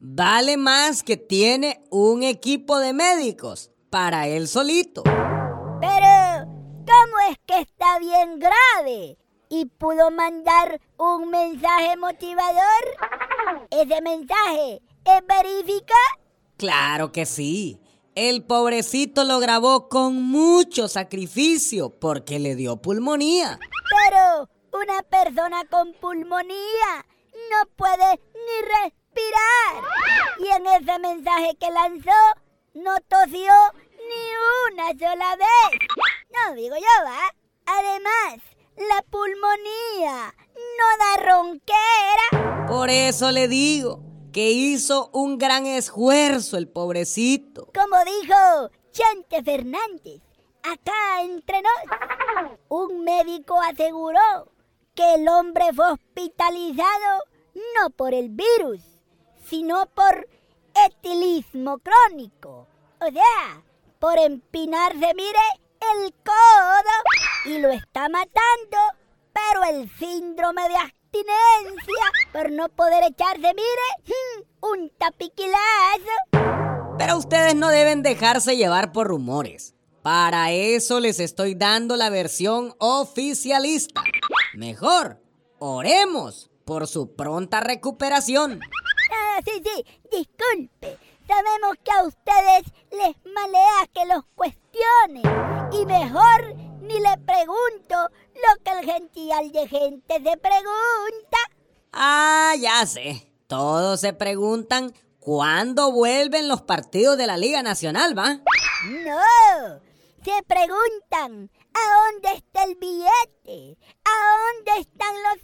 Speaker 3: vale más que tiene un equipo de médicos para él solito.
Speaker 2: Pero, ¿cómo es que está bien grave y pudo mandar un mensaje motivador? ¿Ese mensaje es verífico?
Speaker 3: Claro que sí. El pobrecito lo grabó con mucho sacrificio porque le dio pulmonía.
Speaker 2: Pero una persona con pulmonía no puede ni respirar. Y en ese mensaje que lanzó, no tosió ni una sola vez. No digo yo, ¿va? Además, la pulmonía no da ronquera.
Speaker 3: Por eso le digo que hizo un gran esfuerzo el pobrecito.
Speaker 2: Como dijo Chente Fernández, acá entre nos, un médico aseguró que el hombre fue hospitalizado no por el virus, sino por etilismo crónico. O sea, por empinarse, mire, el codo, y lo está matando, pero el síndrome de abstinencia por no poder echarse, mire, un tapiquilazo.
Speaker 3: Pero ustedes no deben dejarse llevar por rumores. Para eso les estoy dando la versión oficialista. Mejor, oremos por su pronta recuperación.
Speaker 2: Ah, sí, sí, disculpe. Sabemos que a ustedes les malea que los cuestione. Y mejor ni le pregunto lo que el gentil de gente se pregunta.
Speaker 3: Ah, ya sé. Todos se preguntan cuándo vuelven los partidos de la Liga Nacional, ¿va?
Speaker 2: No, se preguntan a dónde está el billete, a dónde están los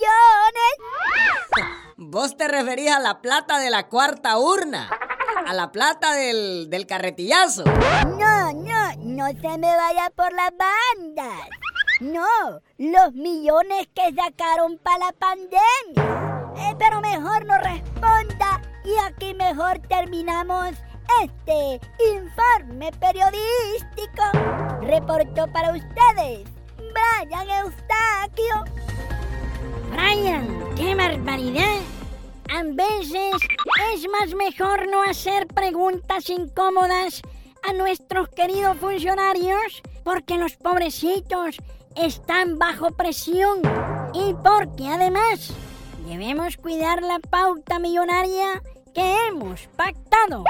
Speaker 2: millones.
Speaker 3: ¿Vos te referís a la plata de la cuarta urna? ¿A la plata del, del carretillazo?
Speaker 2: No, no, no se me vaya por las bandas. No, los millones que sacaron para la pandemia. Eh, pero mejor no responda y aquí mejor terminamos este informe periodístico. Reportó para ustedes Brian Eustaquio.
Speaker 26: Brian, qué barbaridad. A veces es más mejor no hacer preguntas incómodas a nuestros queridos funcionarios porque los pobrecitos están bajo presión y porque además debemos cuidar la pauta millonaria que hemos pactado.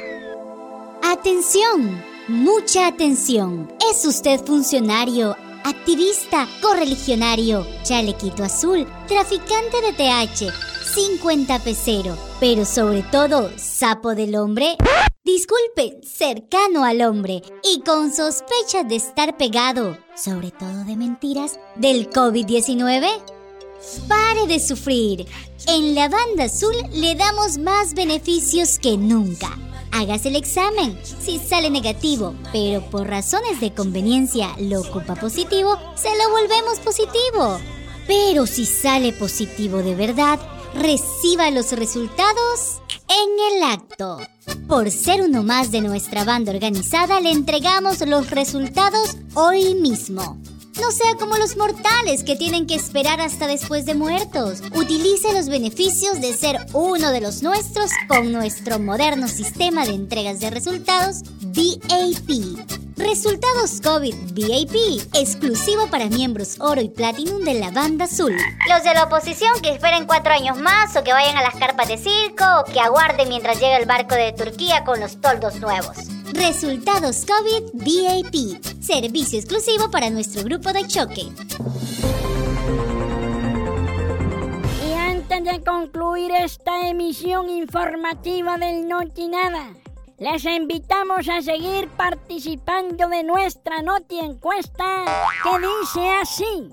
Speaker 8: Atención, mucha atención. ¿Es usted funcionario, activista, correligionario, chalequito azul, traficante de T H, cincuenta pesero, pero sobre todo sapo del hombre? Disculpe, cercano al hombre y con sospechas de estar pegado, sobre todo de mentiras, del COVID diecinueve. Pare de sufrir. En la Banda Azul le damos más beneficios que nunca. Hágase el examen. Si sale negativo, pero por razones de conveniencia lo ocupa positivo, se lo volvemos positivo. Pero si sale positivo de verdad, reciba los resultados en el acto. Por ser uno más de nuestra banda organizada, le entregamos los resultados hoy mismo. No sea como los mortales que tienen que esperar hasta después de muertos. Utilice los beneficios de ser uno de los nuestros con nuestro moderno sistema de entregas de resultados V I P. Resultados COVID V I P, exclusivo para miembros oro y platinum de la Banda Azul.
Speaker 10: Los de la oposición que esperen cuatro años más o que vayan a las carpas de circo o que aguarden mientras llega el barco de Turquía con los toldos nuevos.
Speaker 8: Resultados COVID V I P, servicio exclusivo para nuestro grupo de choque.
Speaker 26: Y antes de concluir esta emisión informativa del Noti Nada, les invitamos a seguir participando de nuestra Noti Encuesta que dice así: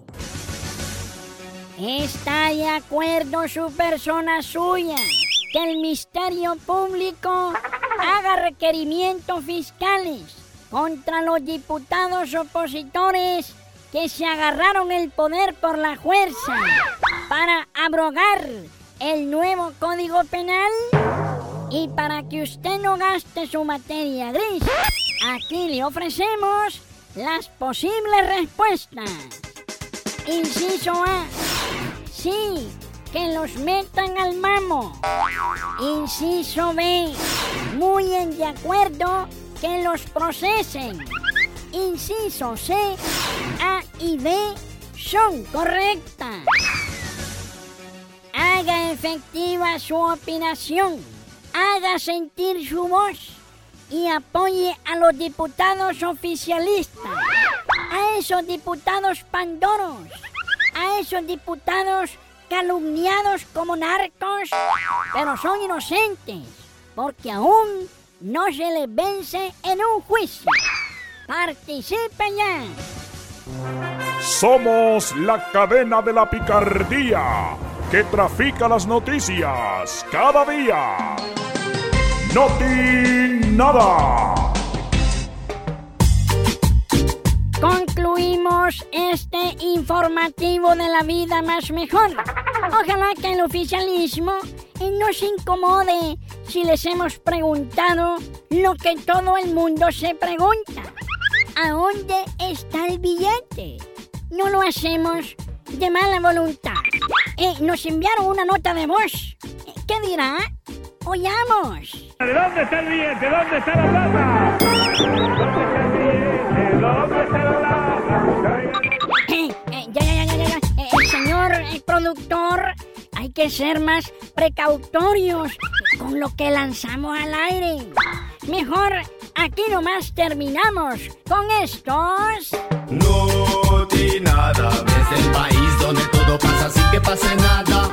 Speaker 26: ¿está de acuerdo su persona suya que el Ministerio Público haga requerimientos fiscales contra los diputados opositores que se agarraron el poder por la fuerza para abrogar el nuevo Código Penal? Y para que usted no gaste su materia gris, aquí le ofrecemos las posibles respuestas. Inciso A: sí, que los metan al mamo. Inciso B, muy en de acuerdo que los procesen. Inciso C, A y D son correctas. Haga efectiva su opinación, haga sentir su voz y apoye a los diputados oficialistas, a esos diputados pandoros, a esos diputados calumniados como narcos, pero son inocentes, porque aún no se les vence en un juicio. ¡Participe ya!
Speaker 25: Somos la cadena de la picardía que trafica las noticias cada día. ¡Noti Nada!
Speaker 26: Concluimos este informativo de la vida más mejor. Ojalá que el oficialismo no se incomode si les hemos preguntado lo que todo el mundo se pregunta. ¿A dónde está el billete? No lo hacemos de mala voluntad. Eh, nos enviaron una nota de voz. ¿Qué dirá? Oyamos.
Speaker 11: ¿De dónde está el billete? ¿Dónde está la plata? ¿Dónde está el billete? ¿Dónde está la plata?
Speaker 26: Eh, eh, ya, ya, ya, ya, ya. Eh, el señor el productor, hay que ser más precautorios con lo que lanzamos al aire. Mejor aquí nomás terminamos con estos...
Speaker 24: Noti Nada, desde el país donde todo pasa sin que pase nada.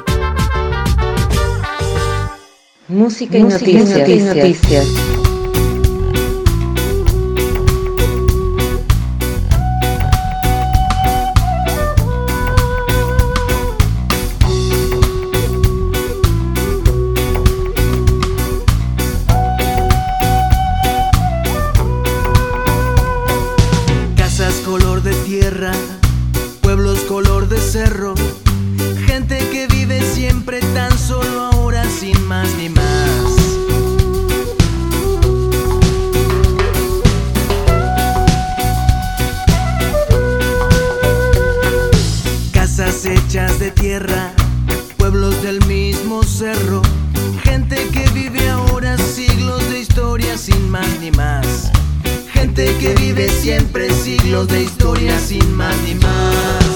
Speaker 7: Música y Música noticias. Y noticias.
Speaker 12: Casas color de tierra, pueblos color de cerro, gente que vive siempre tan solo ahora sin más ni más. Casas hechas de tierra, pueblos del mismo cerro, gente que vive ahora siglos de historia sin más ni más. Gente que vive siempre siglos de historia sin más ni más.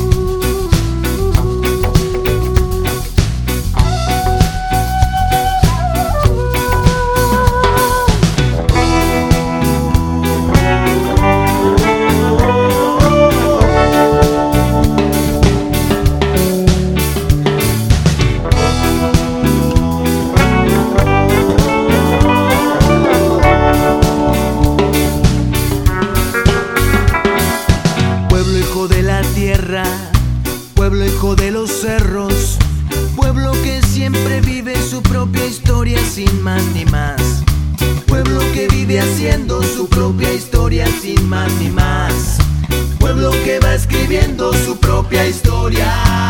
Speaker 12: Pueblo hijo de los cerros, pueblo que siempre vive su propia historia sin más ni más. Pueblo que vive haciendo su propia historia sin más ni más. Pueblo que va escribiendo su propia historia.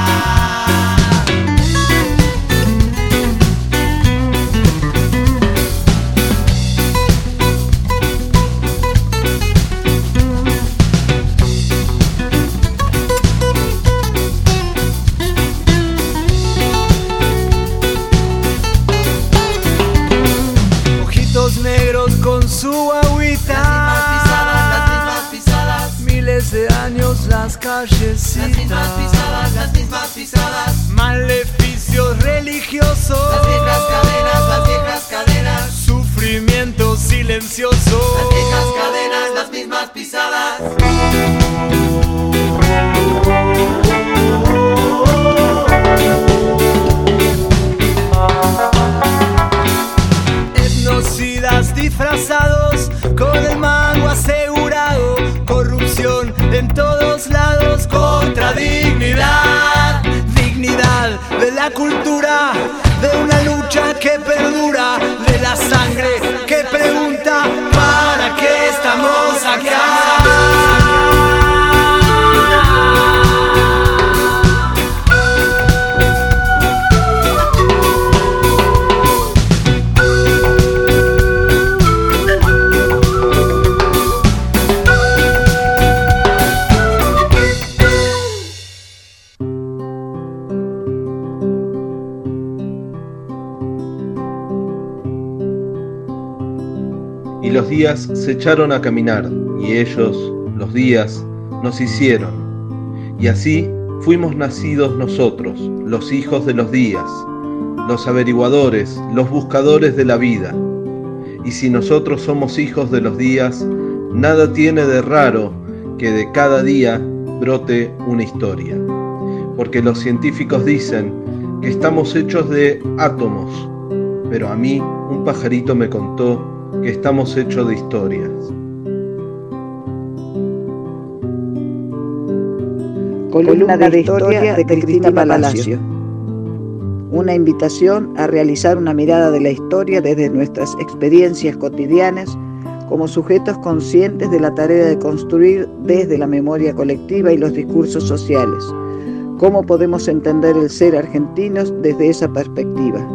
Speaker 12: Negros con su agüita, las mismas pisadas, las mismas pisadas, miles de años las callecitas, las mismas pisadas, las mismas pisadas, maleficios religiosos, las viejas cadenas, las viejas cadenas, sufrimiento silencioso, las viejas cadenas, las mismas pisadas. Etnocidas disfrazados con el mango asegurado, corrupción en todos lados contra dignidad, dignidad de la cultura, de una lucha que perdura, de la sangre que pregunta ¿para qué estamos acá?
Speaker 1: y los días se echaron a caminar, y ellos, los días, nos hicieron. Y así fuimos nacidos nosotros, los hijos de los días, los averiguadores, los buscadores de la vida. Y si nosotros somos hijos de los días, nada tiene de raro que de cada día brote una historia. Porque los científicos dicen que estamos hechos de átomos, pero a mí un pajarito me contó que estamos hechos de historias.
Speaker 6: Columna de la historia de Cristina Palacio. Una invitación a realizar una mirada de la historia desde nuestras experiencias cotidianas como sujetos conscientes de la tarea de construir desde la memoria colectiva y los discursos sociales. ¿Cómo podemos entender el ser argentinos desde esa perspectiva?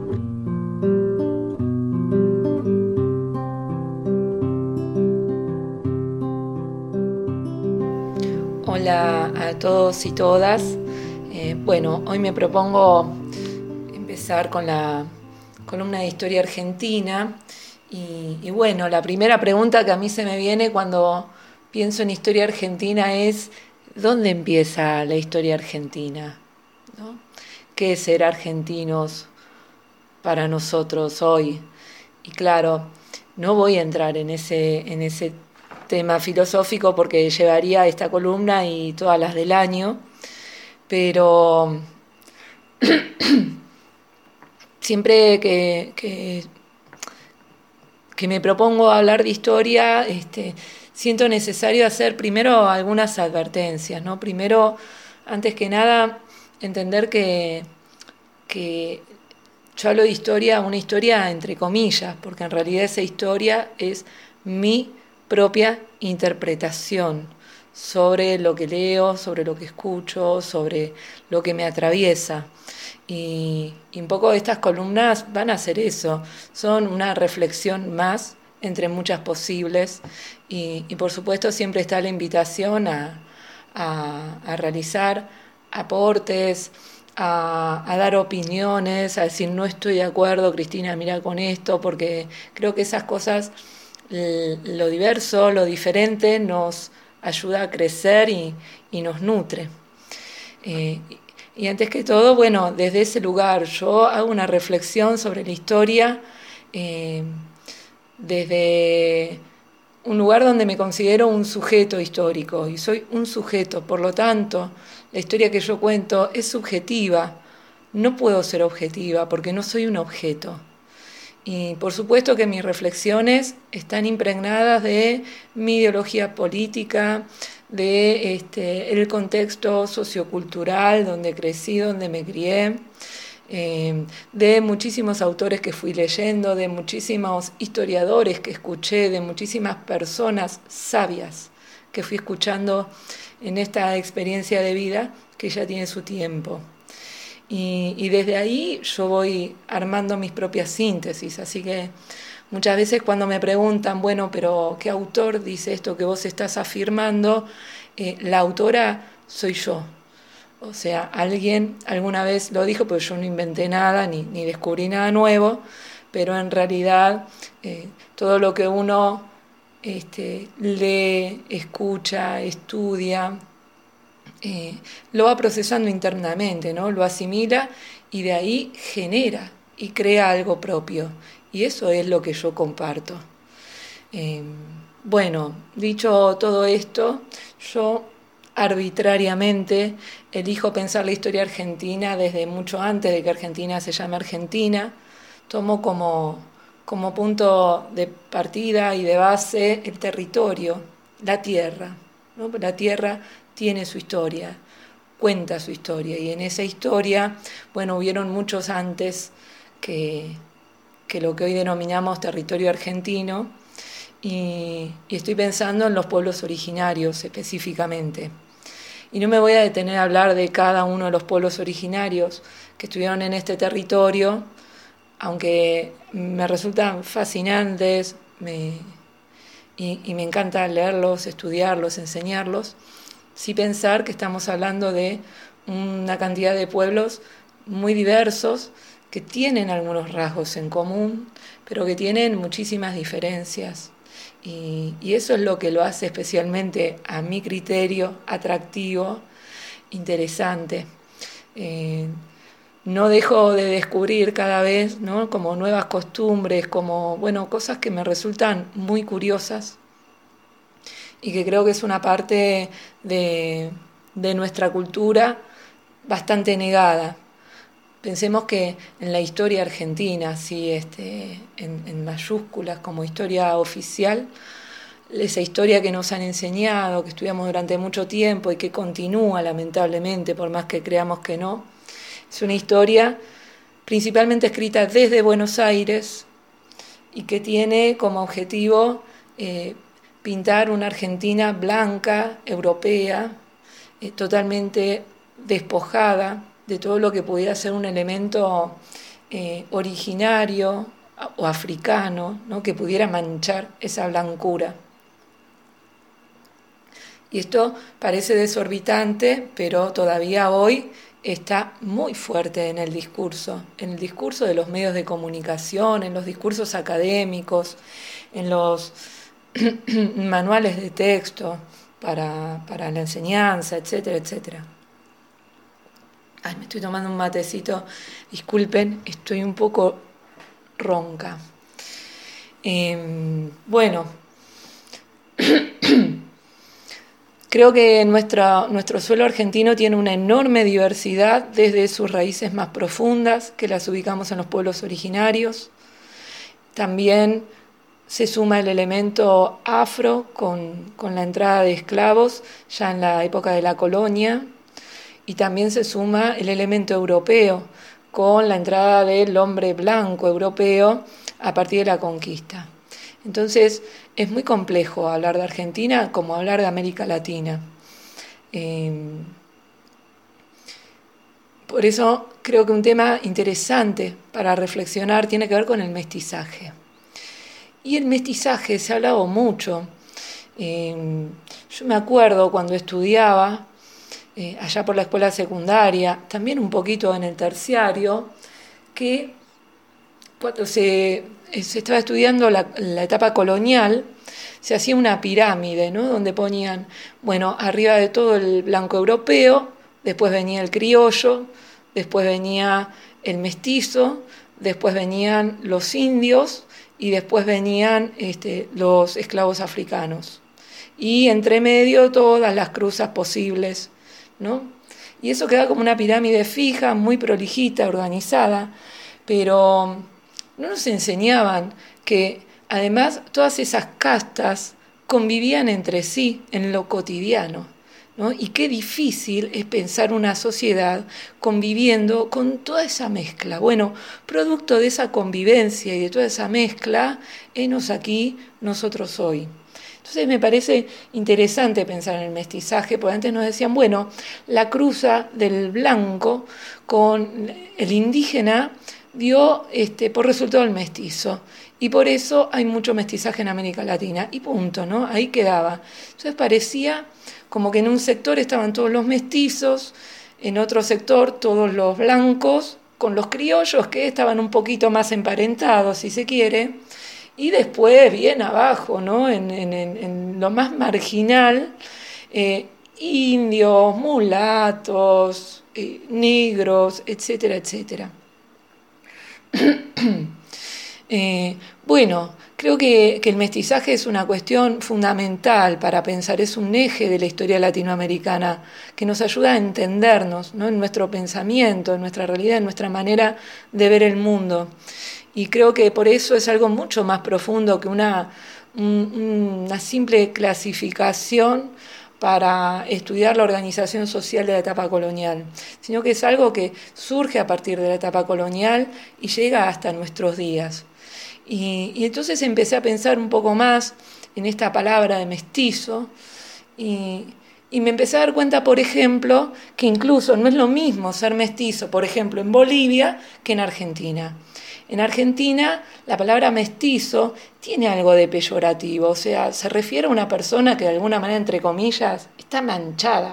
Speaker 7: Hola a todos y todas. Eh, bueno, hoy me propongo empezar con la columna de historia argentina. Y, y bueno, la primera pregunta que a mí se me viene cuando pienso en historia argentina es: ¿dónde empieza la historia argentina? ¿No? ¿Qué es ser argentinos para nosotros hoy? Y claro, no voy a entrar en ese, en ese tema filosófico porque llevaría esta columna y todas las del año, pero siempre que, que, que me propongo hablar de historia, este, siento necesario hacer primero algunas advertencias, ¿no? Primero, antes que nada, entender que, que yo hablo de historia, una historia entre comillas, porque en realidad esa historia es mi propia interpretación sobre lo que leo, sobre lo que escucho, sobre lo que me atraviesa. Y, y un poco estas columnas van a hacer eso, son una reflexión más entre muchas posibles y, y por supuesto siempre está la invitación a, a, a realizar aportes, a, a dar opiniones, a decir no estoy de acuerdo, Cristina, mira con esto, porque creo que esas cosas, lo diverso, lo diferente, nos ayuda a crecer y, y nos nutre. Eh, y antes que todo, bueno, desde ese lugar yo hago una reflexión sobre la historia eh, desde un lugar donde me considero un sujeto histórico y soy un sujeto, por lo tanto, la historia que yo cuento es subjetiva, no puedo ser objetiva porque no soy un objeto. Y por supuesto que mis reflexiones están impregnadas de mi ideología política, de este, el contexto sociocultural donde crecí, donde me crié, eh, de muchísimos autores que fui leyendo, de muchísimos historiadores que escuché, de muchísimas personas sabias que fui escuchando en esta experiencia de vida que ya tiene su tiempo. Y, y desde ahí yo voy armando mis propias síntesis, así que muchas veces cuando me preguntan, bueno, pero ¿qué autor dice esto que vos estás afirmando? Eh, la autora soy yo. O sea, alguien alguna vez lo dijo, pero yo no inventé nada ni, ni descubrí nada nuevo, pero en realidad eh, todo lo que uno este, lee, escucha, estudia, Eh, lo va procesando internamente, ¿no? Lo asimila y de ahí genera y crea algo propio. Y eso es lo que yo comparto. Eh, bueno, dicho todo esto, yo arbitrariamente elijo pensar la historia argentina desde mucho antes de que Argentina se llame Argentina. Tomo como, como punto de partida y de base el territorio, la tierra, ¿no? La tierra tiene su historia, cuenta su historia, y en esa historia, bueno, hubieron muchos antes que, que lo que hoy denominamos territorio argentino, y, y estoy pensando en los pueblos originarios específicamente. Y no me voy a detener a hablar de cada uno de los pueblos originarios que estuvieron en este territorio, aunque me resultan fascinantes me, y, y me encanta leerlos, estudiarlos, enseñarlos. Sí pensar que estamos hablando de una cantidad de pueblos muy diversos que tienen algunos rasgos en común, pero que tienen muchísimas diferencias. Y, y eso es lo que lo hace especialmente, a mi criterio, atractivo, interesante. Eh, no dejo de descubrir cada vez, ¿no?, como nuevas costumbres, como, bueno, cosas que me resultan muy curiosas y que creo que es una parte de, de nuestra cultura bastante negada. Pensemos que en la historia argentina, así este, en, en mayúsculas como historia oficial, esa historia que nos han enseñado, que estudiamos durante mucho tiempo y que continúa lamentablemente, por más que creamos que no, es una historia principalmente escrita desde Buenos Aires y que tiene como objetivo eh, pintar una Argentina blanca, europea, eh, totalmente despojada de todo lo que pudiera ser un elemento eh, originario o africano, ¿no?, que pudiera manchar esa blancura. Y esto parece desorbitante, pero todavía hoy está muy fuerte en el discurso, en el discurso de los medios de comunicación, en los discursos académicos, en los manuales de texto para, para la enseñanza, etcétera, etcétera. Ay, me estoy tomando un matecito, disculpen, estoy un poco ronca. Eh, bueno, creo que nuestra, nuestro suelo argentino tiene una enorme diversidad desde sus raíces más profundas, que las ubicamos en los pueblos originarios. También se suma el elemento afro con, con la entrada de esclavos ya en la época de la colonia. Y también se suma el elemento europeo con la entrada del hombre blanco europeo a partir de la conquista. Entonces es muy complejo hablar de Argentina como hablar de América Latina. Eh, por eso creo que un tema interesante para reflexionar tiene que ver con el mestizaje. Y el mestizaje se ha hablado mucho. Eh, yo me acuerdo cuando estudiaba, Eh, allá por la escuela secundaria, también un poquito en el terciario, que cuando se, se estaba estudiando la, la etapa colonial, se hacía una pirámide, ¿no?, donde ponían, bueno, arriba de todo el blanco europeo, después venía el criollo, después venía el mestizo, después venían los indios y después venían este, los esclavos africanos. Y entre medio todas las cruzas posibles, ¿no? Y eso queda como una pirámide fija, muy prolijita, organizada, pero no nos enseñaban que además todas esas castas convivían entre sí en lo cotidiano, ¿no? Y qué difícil es pensar una sociedad conviviendo con toda esa mezcla. Bueno, producto de esa convivencia y de toda esa mezcla, henos aquí, nosotros hoy. Entonces me parece interesante pensar en el mestizaje, porque antes nos decían, bueno, la cruza del blanco con el indígena dio este, por resultado el mestizo, y por eso hay mucho mestizaje en América Latina, y punto, ¿no? Ahí quedaba. Entonces parecía como que en un sector estaban todos los mestizos, en otro sector todos los blancos, con los criollos que estaban un poquito más emparentados, si se quiere, y después, bien abajo, ¿no?, en, en, en lo más marginal, eh, indios, mulatos, eh, negros, etcétera, etcétera. eh, bueno, creo que, que el mestizaje es una cuestión fundamental para pensar, es un eje de la historia latinoamericana que nos ayuda a entendernos, ¿no?, en nuestro pensamiento, en nuestra realidad, en nuestra manera de ver el mundo. Y creo que por eso es algo mucho más profundo que una, un, una simple clasificación para estudiar la organización social de la etapa colonial, sino que es algo que surge a partir de la etapa colonial y llega hasta nuestros días. Y, y entonces empecé a pensar un poco más en esta palabra de mestizo y, y me empecé a dar cuenta, por ejemplo, que incluso no es lo mismo ser mestizo, por ejemplo, en Bolivia que en Argentina. En Argentina la palabra mestizo tiene algo de peyorativo, o sea, se refiere a una persona que de alguna manera, entre comillas, está manchada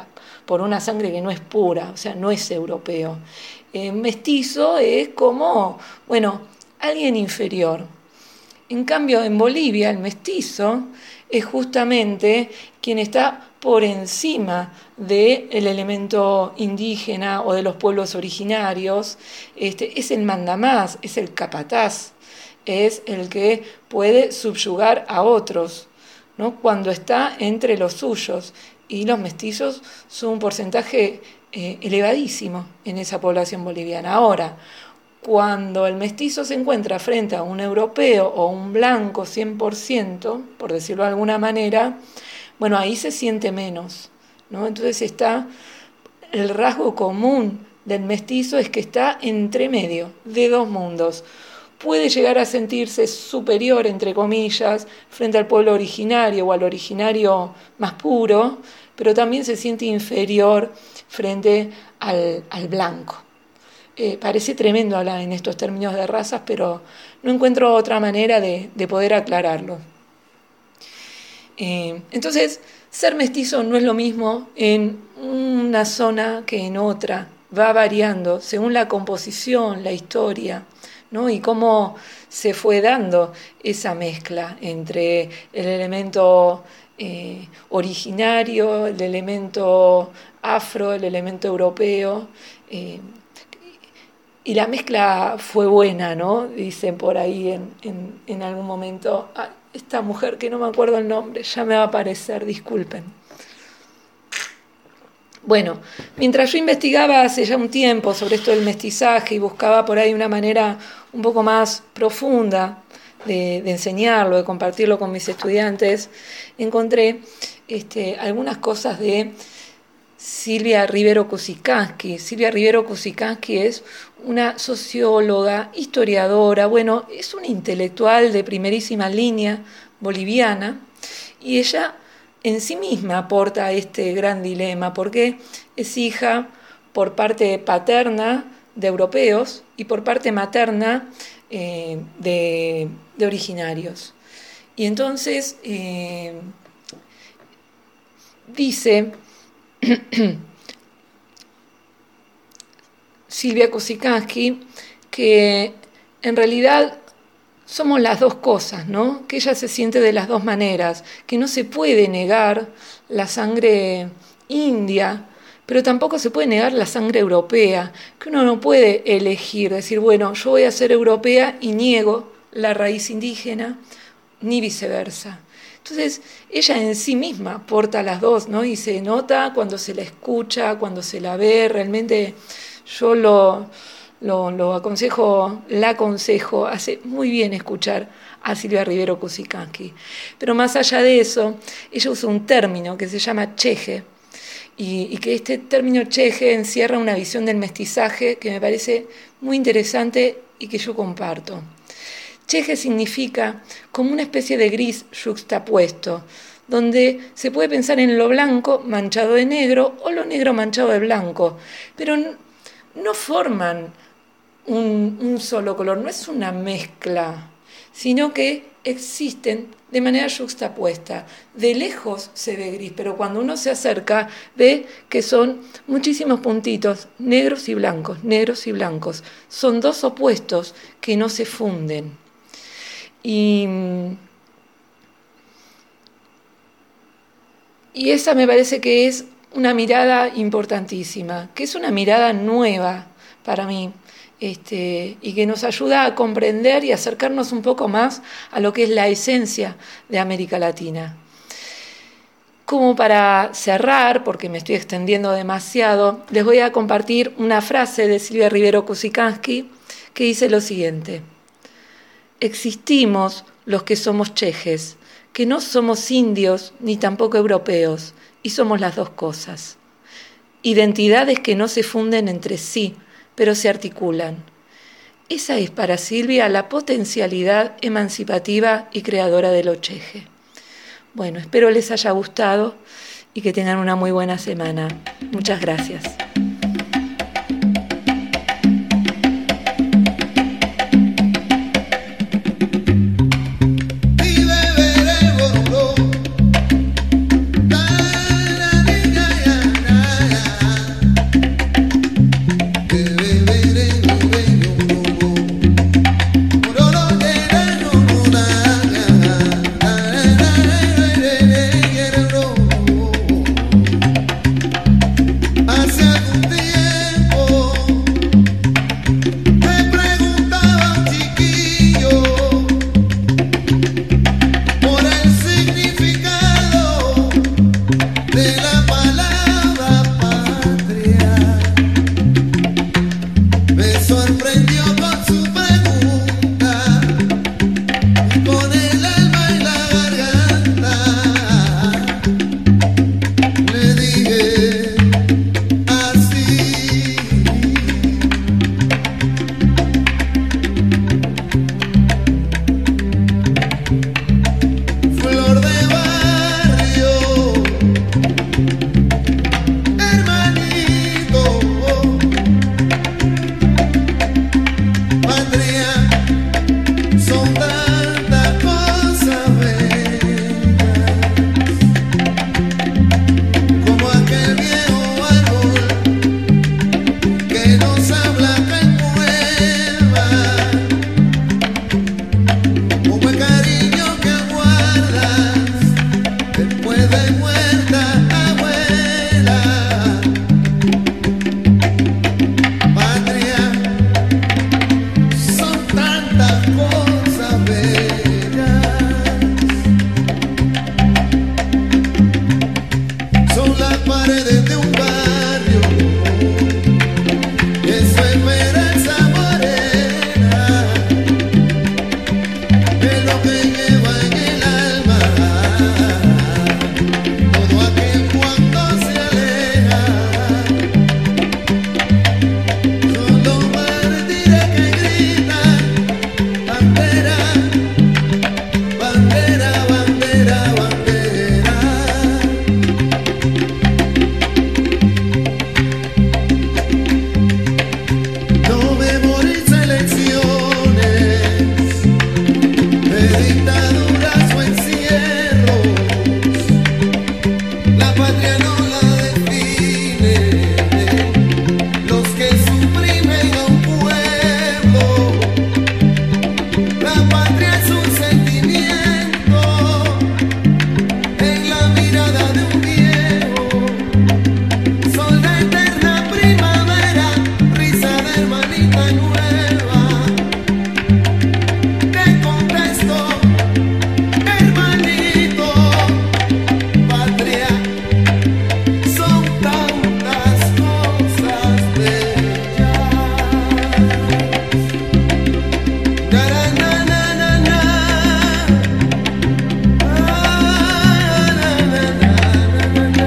Speaker 5: por una sangre que no es pura, o sea, no es europeo. Eh, mestizo es como, bueno, alguien inferior. En cambio, en Bolivia, el mestizo es justamente quien está por encima del elemento indígena o de los pueblos originarios. Este, es el mandamás, es el capataz, es el que puede subyugar a otros, ¿no? Cuando está entre los suyos. Y los mestizos son un porcentaje eh, elevadísimo en esa población boliviana. Ahora, cuando el mestizo se encuentra frente a un europeo o un blanco cien por ciento, por decirlo de alguna manera, bueno, ahí se siente menos, ¿no? Entonces está, el rasgo común del mestizo es que está entre medio de dos mundos. Puede llegar a sentirse superior, entre comillas, frente al pueblo originario o al originario más puro, pero también se siente inferior frente al, al blanco. Eh, parece tremendo hablar en estos términos de razas, pero no encuentro otra manera de, de poder aclararlo. Eh, entonces, ser mestizo no es lo mismo en una zona que en otra. Va variando según la composición, la historia, ¿no? Y cómo se fue dando esa mezcla entre el elemento eh, originario, el elemento afro, el elemento europeo. Eh, y la mezcla fue buena, ¿no? Dicen por ahí en, en, en algún momento. Ah, esta mujer que no me acuerdo el nombre, ya me va a aparecer, disculpen. Bueno, mientras yo investigaba hace ya un tiempo sobre esto del mestizaje y buscaba por ahí una manera un poco más profunda de, de enseñarlo, de compartirlo con mis estudiantes, encontré este, algunas cosas de Silvia Rivero Kusikanski. Silvia Rivero Kusikanski es una socióloga, historiadora, bueno, es una intelectual de primerísima línea boliviana, y ella en sí misma aporta este gran dilema, porque es hija por parte paterna de europeos y por parte materna eh, de, de originarios. Y entonces eh, dice Silvia Kusikanski que en realidad somos las dos cosas, ¿no? Que ella se siente de las dos maneras, que no se puede negar la sangre india, pero tampoco se puede negar la sangre europea, que uno no puede elegir, decir, bueno, yo voy a ser europea y niego la raíz indígena, ni viceversa. Entonces, ella en sí misma aporta las dos, ¿no? Y se nota cuando se la escucha, cuando se la ve, realmente yo lo... Lo, lo aconsejo, la aconsejo, hace muy bien escuchar a Silvia Rivero Kusikanski. Pero más allá de eso, ella usa un término que se llama cheje, y, y que este término cheje encierra una visión del mestizaje que me parece muy interesante y que yo comparto. Cheje significa como una especie de gris yuxtapuesto, donde se puede pensar en lo blanco manchado de negro o lo negro manchado de blanco, pero no, no forman Un, un solo color, no es una mezcla, sino que existen de manera yuxtapuesta. De lejos se ve gris, pero cuando uno se acerca ve que son muchísimos puntitos, negros y blancos, negros y blancos. Son dos opuestos que no se funden. Y, y esa me parece que es una mirada importantísima, que es una mirada nueva para mí. Este, y que nos ayuda a comprender y acercarnos un poco más a lo que es la esencia de América Latina. Como para cerrar, porque me estoy extendiendo demasiado, les voy a compartir una frase de Silvia Rivero Kusikanski que dice lo siguiente: existimos los que somos chejes, que no somos indios ni tampoco europeos, y somos las dos cosas. Identidades que no se funden entre sí, pero se articulan. Esa es para Silvia la potencialidad emancipativa y creadora de lo cheje. Bueno, espero les haya gustado y que tengan una muy buena semana. Muchas gracias.
Speaker 4: dictaduras o encierros, la patria no la define los que suprimen a un pueblo. La patria es un sentimiento en la mirada de un viejo, sol de eterna primavera, risa de hermanita nueva. Te contesto, hermanito, patria, son tantas cosas bellas. Na, na, na, na, na, na. Ah, na, na, na, na, na.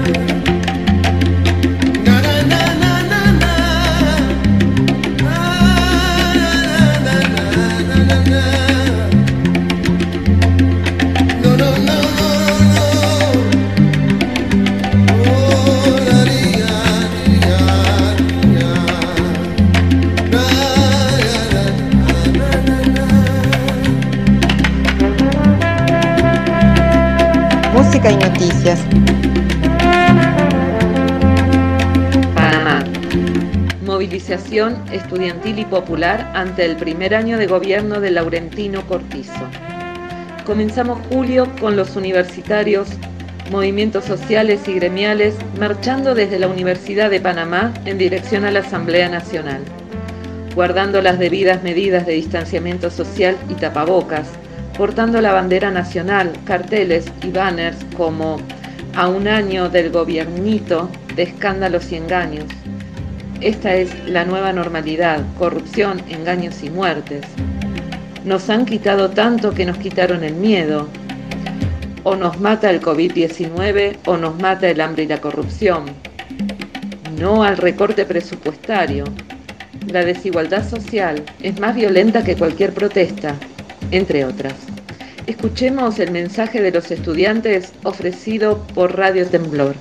Speaker 4: Na, na, na, na, na, na. Ah, na, na, na, na, na, na. No, no, no, no, no. Oh, la ria, ria, ria. Na, na, na, na, na,
Speaker 9: Música y noticias.
Speaker 7: Panamá. Movilización estudiantil y popular ante el primer año de gobierno de Laurentino Cortizo. Comenzamos julio con los universitarios, movimientos sociales y gremiales marchando desde la Universidad de Panamá en dirección a la Asamblea Nacional, guardando las debidas medidas de distanciamiento social y tapabocas, portando la bandera nacional, carteles y banners como "A un año del gobiernito de escándalos y engaños". Esta es la nueva normalidad, corrupción, engaños y muertes. Nos han quitado tanto que nos quitaron el miedo. O nos mata el COVID diecinueve o nos mata el hambre y la corrupción. No al recorte presupuestario. La desigualdad social es más violenta que cualquier protesta, entre otras. Escuchemos el mensaje de los estudiantes ofrecido por Radio Temblor.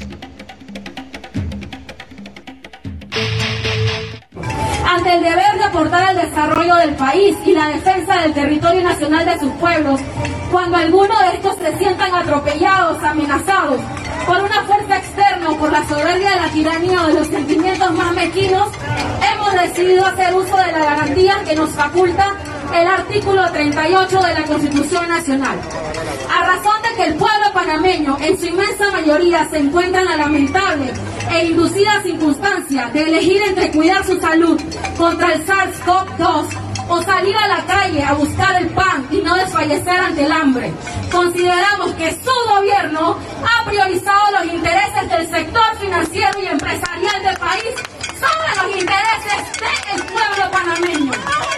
Speaker 13: Ante el deber de aportar al desarrollo del país y la defensa del territorio nacional de sus pueblos, cuando algunos de estos se sientan atropellados, amenazados por una fuerza externa o por la soberbia de la tiranía o de los sentimientos más mezquinos, hemos decidido hacer uso de la garantía que nos faculta el artículo treinta y ocho de la Constitución Nacional. A razón de que el pueblo panameño en su inmensa mayoría se encuentra en la lamentable e inducida circunstancia de elegir entre cuidar su salud contra el SARS-CoV dos o salir a la calle a buscar el pan y no desfallecer ante el hambre, consideramos que su gobierno ha priorizado los intereses del sector financiero y empresarial del país sobre los intereses del pueblo panameño.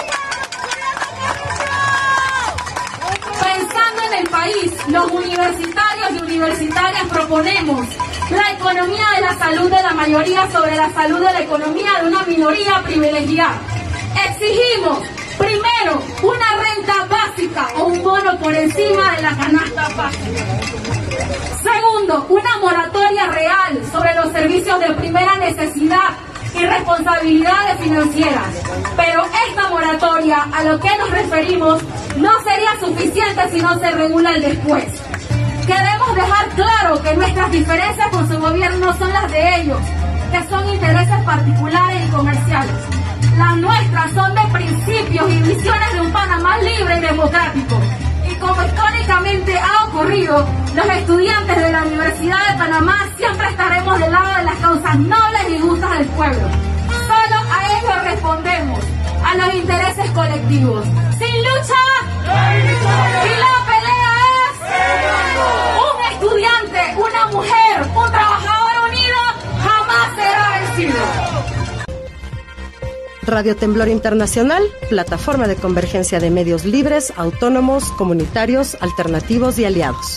Speaker 13: Pensando en el país, los universitarios y universitarias proponemos la economía de la salud de la mayoría sobre la salud de la economía de una minoría privilegiada. Exigimos, primero, una renta básica o un bono por encima de la canasta básica. Segundo, una moratoria real sobre los servicios de primera necesidad y responsabilidades financieras. Pero esta moratoria, a lo que nos referimos, no sería suficiente si no se regula el después. Queremos dejar claro que nuestras diferencias con su gobierno no son las de ellos, que son intereses particulares y comerciales. Las nuestras son de principios y visiones de un Panamá libre y democrático. Y como históricamente ha ocurrido, los estudiantes de la Universidad de Panamá siempre estaremos del lado de las causas nobles y justas del pueblo. Solo a ello respondemos, a los intereses colectivos. Sin lucha, y la pelea es un estudiante, una mujer, un trabajador unido, jamás será vencido.
Speaker 14: Radio Temblor Internacional, plataforma de convergencia de medios libres, autónomos, comunitarios, alternativos y aliados.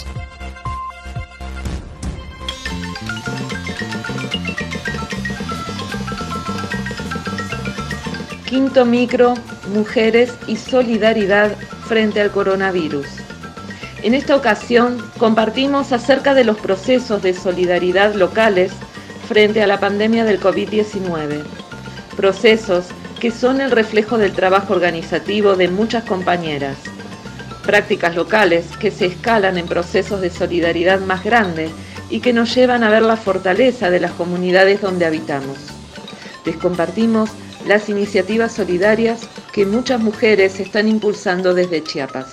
Speaker 7: Quinto micro, mujeres y solidaridad frente al coronavirus. En esta ocasión compartimos acerca de los procesos de solidaridad locales frente a la pandemia del COVID diecinueve. Procesos que son el reflejo del trabajo organizativo de muchas compañeras. prácticas locales que se escalan en procesos de solidaridad más grandes y que nos llevan a ver la fortaleza de las comunidades donde habitamos. Les compartimos las iniciativas solidarias que muchas mujeres están impulsando desde Chiapas.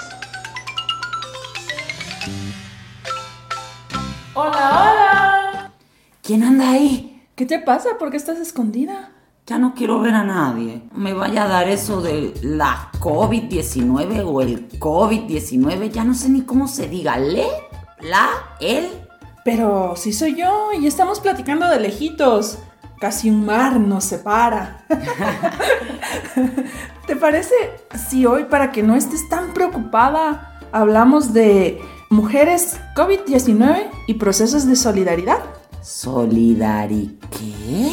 Speaker 15: ¡Hola, hola!
Speaker 16: ¿Quién anda ahí?
Speaker 15: ¿Qué te pasa? ¿Por qué estás escondida?
Speaker 16: Ya no quiero ver a nadie. Me vaya a dar eso de la COVID diecinueve o el COVID diecinueve. Ya no sé ni cómo se diga. ¿Le? ¿La? ¿El?
Speaker 15: Pero sí soy yo y estamos platicando de lejitos. Casi un mar nos separa. ¿Te parece si hoy, para que no estés tan preocupada, hablamos de mujeres, COVID diecinueve y procesos de solidaridad?
Speaker 16: ¿Solidari qué?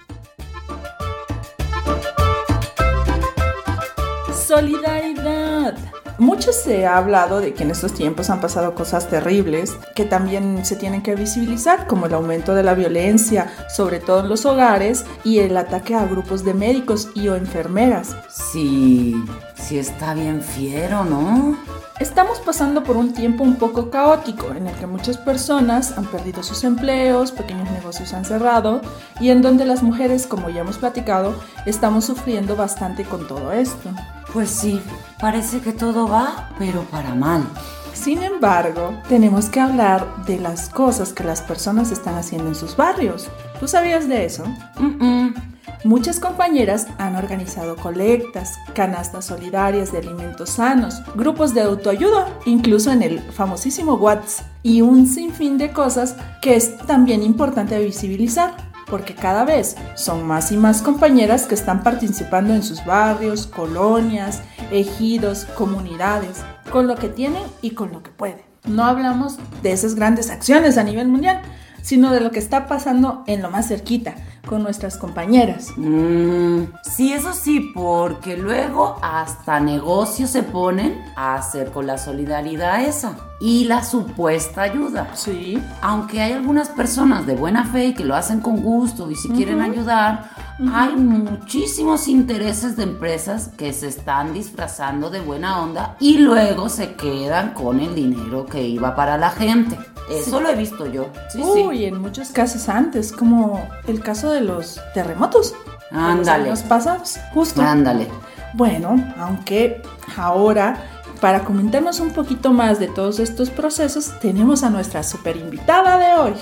Speaker 15: Solidaridad. Mucho se ha hablado de que en estos tiempos han pasado cosas terribles que también se tienen que visibilizar, como el aumento de la violencia, sobre todo en los hogares, y el ataque a grupos de médicos y o enfermeras.
Speaker 16: Sí, sí está bien fiero, ¿no?
Speaker 15: Estamos pasando por un tiempo un poco caótico en el que muchas personas han perdido sus empleos, pequeños negocios han cerrado y en donde las mujeres, como ya hemos platicado, estamos sufriendo bastante con todo esto.
Speaker 16: Pues sí, parece que todo va, pero para mal.
Speaker 15: Sin embargo, tenemos que hablar de las cosas que las personas están haciendo en sus barrios. ¿Tú sabías de eso?
Speaker 16: Mm-mm.
Speaker 15: Muchas compañeras han organizado colectas, canastas solidarias de alimentos sanos, grupos de autoayuda, incluso en el famosísimo WhatsApp, y un sinfín de cosas que es también importante visibilizar, porque cada vez son más y más compañeras que están participando en sus barrios, colonias, ejidos, comunidades, con lo que tienen y con lo que pueden. No hablamos de esas grandes acciones a nivel mundial, sino de lo que está pasando en lo más cerquita, con nuestras compañeras.
Speaker 16: Mm, sí, eso sí, porque luego hasta negocios se ponen a hacer con la solidaridad esa y la supuesta ayuda.
Speaker 15: Sí.
Speaker 16: Aunque hay algunas personas de buena fe y que lo hacen con gusto y si uh-huh. quieren ayudar, uh-huh. hay muchísimos intereses de empresas que se están disfrazando de buena onda y luego se quedan con el dinero que iba para la gente. Eso sí. Lo he visto yo. Sí,
Speaker 15: Uy,
Speaker 16: sí.
Speaker 15: en muchos casos antes, como el caso de los terremotos.
Speaker 16: Ándale.
Speaker 15: De los años pasados, justo.
Speaker 16: Ándale.
Speaker 15: Bueno, aunque ahora, para comentarnos un poquito más de todos estos procesos, tenemos a nuestra super invitada de hoy.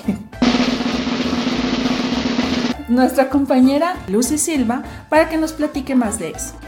Speaker 15: Nuestra compañera Lucy Silva, para que nos platique más de eso.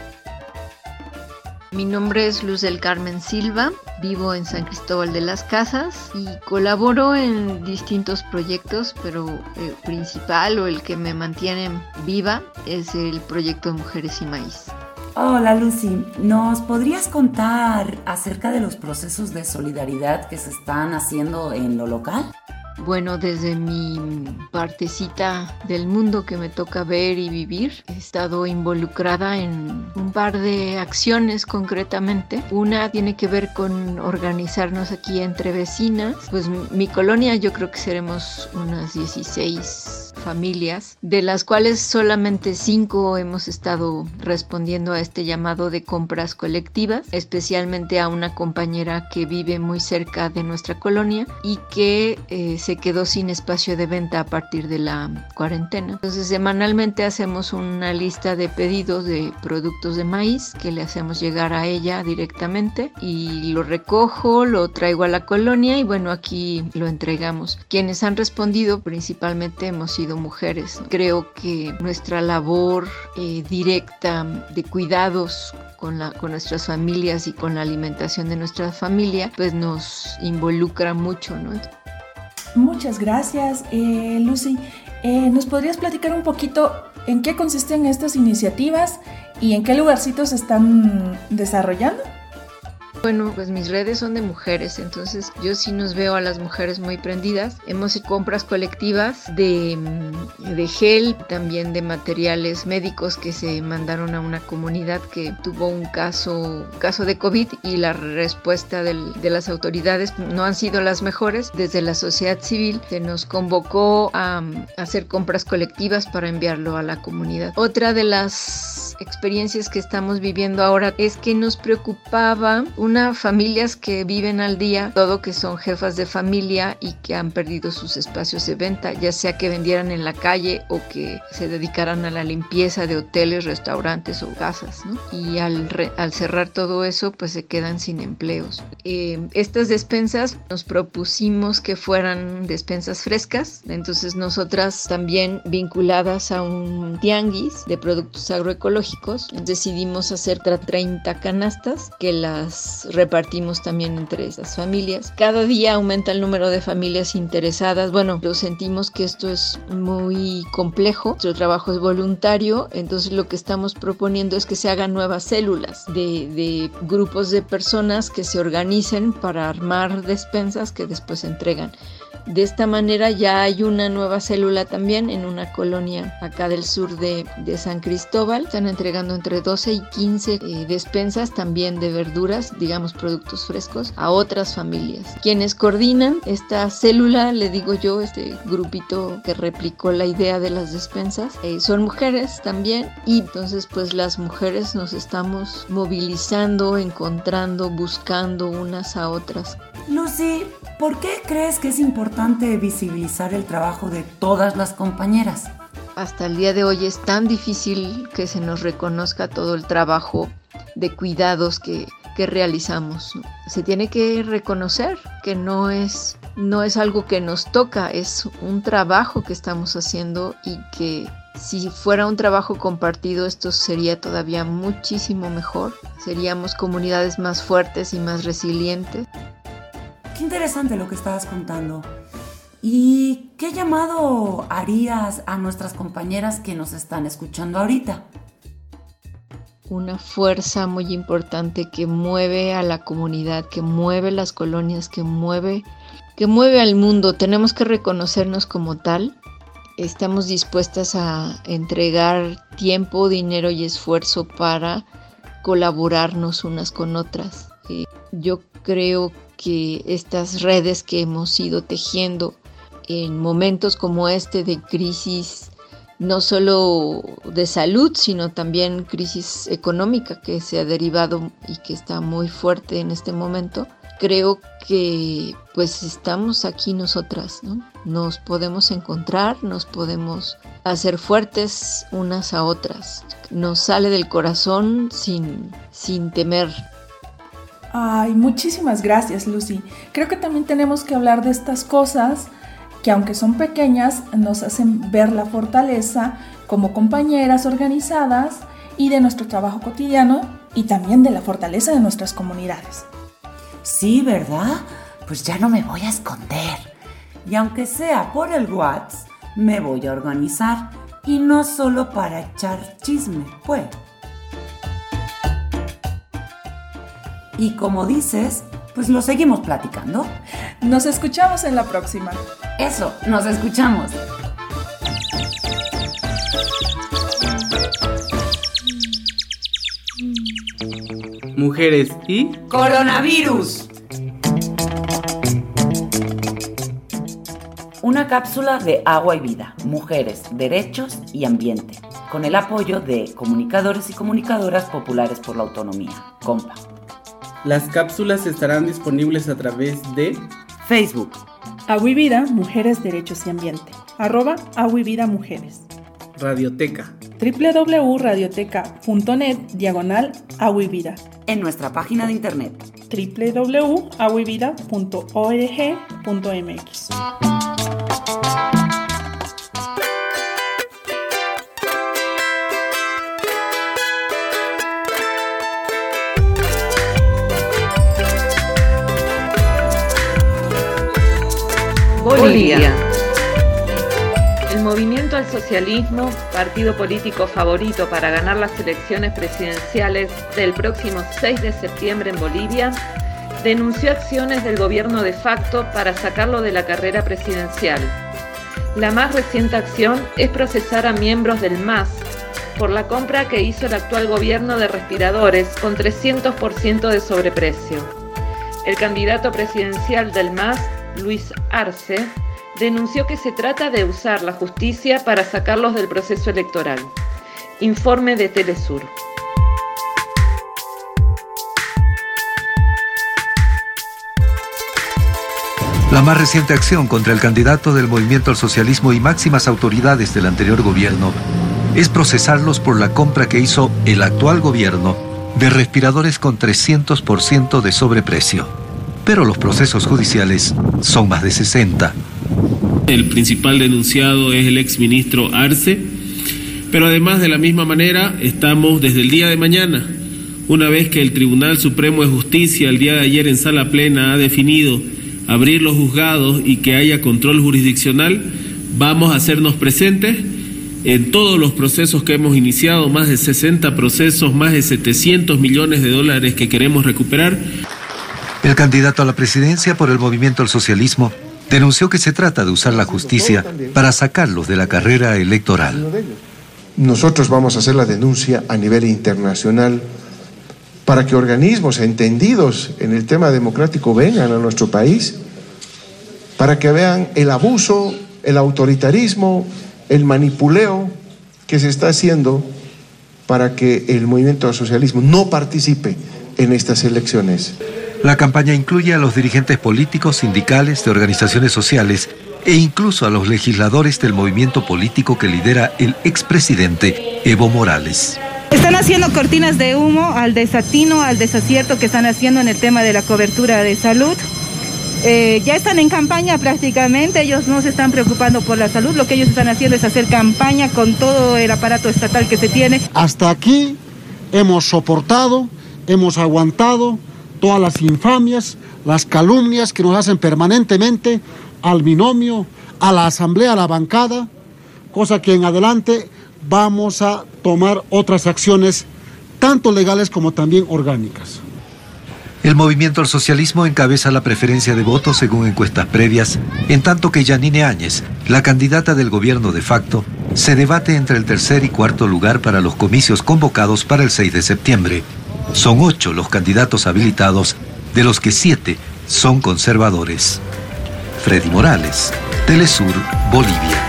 Speaker 17: Mi nombre es Luz del Carmen Silva, vivo en San Cristóbal de las Casas y colaboro en distintos proyectos, pero el principal o el que me mantiene viva es el proyecto Mujeres y Maíz.
Speaker 16: Hola Lucy, ¿nos podrías contar acerca de los procesos de solidaridad que se están haciendo en lo local?
Speaker 17: Bueno, desde mi partecita del mundo que me toca ver y vivir, he estado involucrada en un par de acciones concretamente. Una tiene que ver con organizarnos aquí entre vecinas. Pues mi colonia, yo creo que seremos unas dieciséis familias, de las cuales solamente cinco hemos estado respondiendo a este llamado de compras colectivas, especialmente a una compañera que vive muy cerca de nuestra colonia y que eh, se quedó sin espacio de venta a partir de la cuarentena. Entonces semanalmente hacemos una lista de pedidos de productos de maíz que le hacemos llegar a ella directamente y lo recojo, lo traigo a la colonia y bueno, aquí lo entregamos. Quienes han respondido principalmente hemos sido mujeres. Creo que nuestra labor eh, directa de cuidados con, la, con nuestras familias y con la alimentación de nuestra familia pues nos involucra mucho, ¿no?
Speaker 15: Muchas gracias, eh, Lucy. Eh, ¿Nos podrías platicar un poquito en qué consisten estas iniciativas y en qué lugarcitos se están desarrollando?
Speaker 17: Bueno, pues mis redes son de mujeres, entonces yo sí nos veo a las mujeres muy prendidas. Hemos hecho compras colectivas de, de gel, también de materiales médicos que se mandaron a una comunidad que tuvo un caso, caso de COVID y la respuesta del, de las autoridades no han sido las mejores. Desde la sociedad civil se nos convocó a, a hacer compras colectivas para enviarlo a la comunidad. Otra de las experiencias que estamos viviendo ahora es que nos preocupaba una familias que viven al día, todo que son jefas de familia y que han perdido sus espacios de venta, ya sea que vendieran en la calle o que se dedicaran a la limpieza de hoteles, restaurantes o casas, ¿no? Y al, re, al cerrar todo eso, pues se quedan sin empleos. Eh, estas despensas nos propusimos que fueran despensas frescas, entonces nosotras también vinculadas a un tianguis de productos agroecológicos, decidimos hacer treinta canastas que las repartimos también entre esas familias. Cada día aumenta el número de familias interesadas. Bueno, lo sentimos que esto es muy complejo, nuestro trabajo es voluntario, entonces lo que estamos proponiendo es que se hagan nuevas células de, de grupos de personas que se organicen para armar despensas que después se entregan. De esta manera ya hay una nueva célula también en una colonia acá del sur de, de San Cristóbal. Están entregando entre doce y quince eh, despensas también de verduras, digamos productos frescos, a otras familias. Quienes coordinan esta célula, le digo yo, este grupito que replicó la idea de las despensas, eh, son mujeres también, y entonces pues las mujeres nos estamos movilizando, encontrando, buscando unas a otras.
Speaker 16: Lucy, ¿por qué crees que es importante visibilizar el trabajo de todas las compañeras?
Speaker 17: Hasta el día de hoy es tan difícil que se nos reconozca todo el trabajo de cuidados que, que realizamos. Se tiene que reconocer que no es, no es algo que nos toca, es un trabajo que estamos haciendo y que si fuera un trabajo compartido esto sería todavía muchísimo mejor. Seríamos comunidades más fuertes y más resilientes.
Speaker 16: Qué interesante lo que estabas contando. ¿Y qué llamado harías a nuestras compañeras que nos están escuchando ahorita?
Speaker 17: Una fuerza muy importante que mueve a la comunidad, que mueve las colonias, que mueve, que mueve al mundo. Tenemos que reconocernos como tal. Estamos dispuestas a entregar tiempo, dinero y esfuerzo para colaborarnos unas con otras. Eh, yo creo que estas redes que hemos ido tejiendo en momentos como este de crisis, no solo de salud, sino también crisis económica que se ha derivado y que está muy fuerte en este momento, creo que pues estamos aquí nosotras, ¿no? Nos podemos encontrar, nos podemos hacer fuertes unas a otras. Nos sale del corazón sin, sin temer.
Speaker 15: Ay, muchísimas gracias, Lucy. Creo que también tenemos que hablar de estas cosas que, aunque son pequeñas, nos hacen ver la fortaleza como compañeras organizadas y de nuestro trabajo cotidiano y también de la fortaleza de nuestras comunidades.
Speaker 16: Sí, ¿verdad? Pues ya no me voy a esconder. Y aunque sea por el WhatsApp, me voy a organizar. Y no solo para echar chisme, pues. Y como dices, pues lo seguimos platicando.
Speaker 15: Nos escuchamos en la próxima.
Speaker 16: Eso, nos escuchamos.
Speaker 18: Mujeres y
Speaker 16: coronavirus. Una cápsula de Agua y Vida, Mujeres, Derechos y Ambiente, con el apoyo de Comunicadores y Comunicadoras Populares por la Autonomía, COMPA.
Speaker 18: Las cápsulas estarán disponibles a través de
Speaker 16: Facebook,
Speaker 15: Agua y Vida, Mujeres, Derechos y Ambiente, arroba Agua y Vida Mujeres.
Speaker 18: Radioteca,
Speaker 15: doble u doble u doble u punto radioteca punto net, diagonal Agua y Vida.
Speaker 16: En nuestra página de internet,
Speaker 15: doble u doble u doble u punto agua y vida punto org punto m x.
Speaker 7: Bolivia. El Movimiento al Socialismo, partido político favorito para ganar las elecciones presidenciales del próximo seis de septiembre en Bolivia, denunció acciones del gobierno de facto para sacarlo de la carrera presidencial. La más reciente acción es procesar a miembros del M A S por la compra que hizo el actual gobierno de respiradores con trescientos por ciento de sobreprecio. El candidato presidencial del M A S, Luis Arce, denunció que se trata de usar la justicia para sacarlos del proceso electoral. Informe de Telesur.
Speaker 3: La más reciente acción contra el candidato del Movimiento al Socialismo y máximas autoridades del anterior gobierno es procesarlos por la compra que hizo el actual gobierno de respiradores con trescientos por ciento de sobreprecio. Pero los procesos judiciales son más de sesenta.
Speaker 19: El principal denunciado es el exministro Arce, pero además de la misma manera estamos desde el día de mañana, una vez que el Tribunal Supremo de Justicia el día de ayer en sala plena ha definido abrir los juzgados y que haya control jurisdiccional, vamos a hacernos presentes en todos los procesos que hemos iniciado, más de sesenta procesos, más de setecientos millones de dólares que queremos recuperar.
Speaker 3: El candidato a la presidencia por el Movimiento al Socialismo denunció que se trata de usar la justicia para sacarlos de la carrera electoral.
Speaker 20: Nosotros vamos a hacer la denuncia a nivel internacional para que organismos entendidos en el tema democrático vengan a nuestro país, para que vean el abuso, el autoritarismo, el manipuleo que se está haciendo para que el movimiento al socialismo no participe en estas elecciones.
Speaker 3: La campaña incluye a los dirigentes políticos, sindicales, de organizaciones sociales e incluso a los legisladores del movimiento político que lidera el expresidente Evo Morales.
Speaker 21: Están haciendo cortinas de humo al desatino, al desacierto que están haciendo en el tema de la cobertura de salud. Eh, ya están en campaña prácticamente, ellos no se están preocupando por la salud, lo que ellos están haciendo es hacer campaña con todo el aparato estatal que se tiene.
Speaker 22: Hasta aquí hemos soportado, hemos aguantado todas las infamias, las calumnias que nos hacen permanentemente al binomio, a la asamblea, a la bancada, cosa que en adelante vamos a tomar otras acciones, tanto legales como también orgánicas.
Speaker 3: El Movimiento al Socialismo encabeza la preferencia de votos según encuestas previas, en tanto que Yanine Áñez, la candidata del gobierno de facto, se debate entre el tercer y cuarto lugar para los comicios convocados para el seis de septiembre. Son ocho los candidatos habilitados, de los que siete son conservadores. Freddy Morales, Telesur, Bolivia.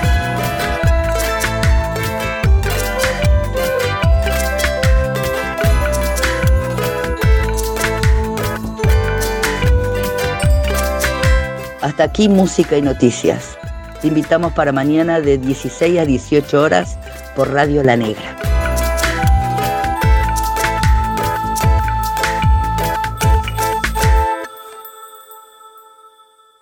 Speaker 23: Hasta aquí música y noticias. Te invitamos para mañana de dieciséis a dieciocho horas por Radio La Negra.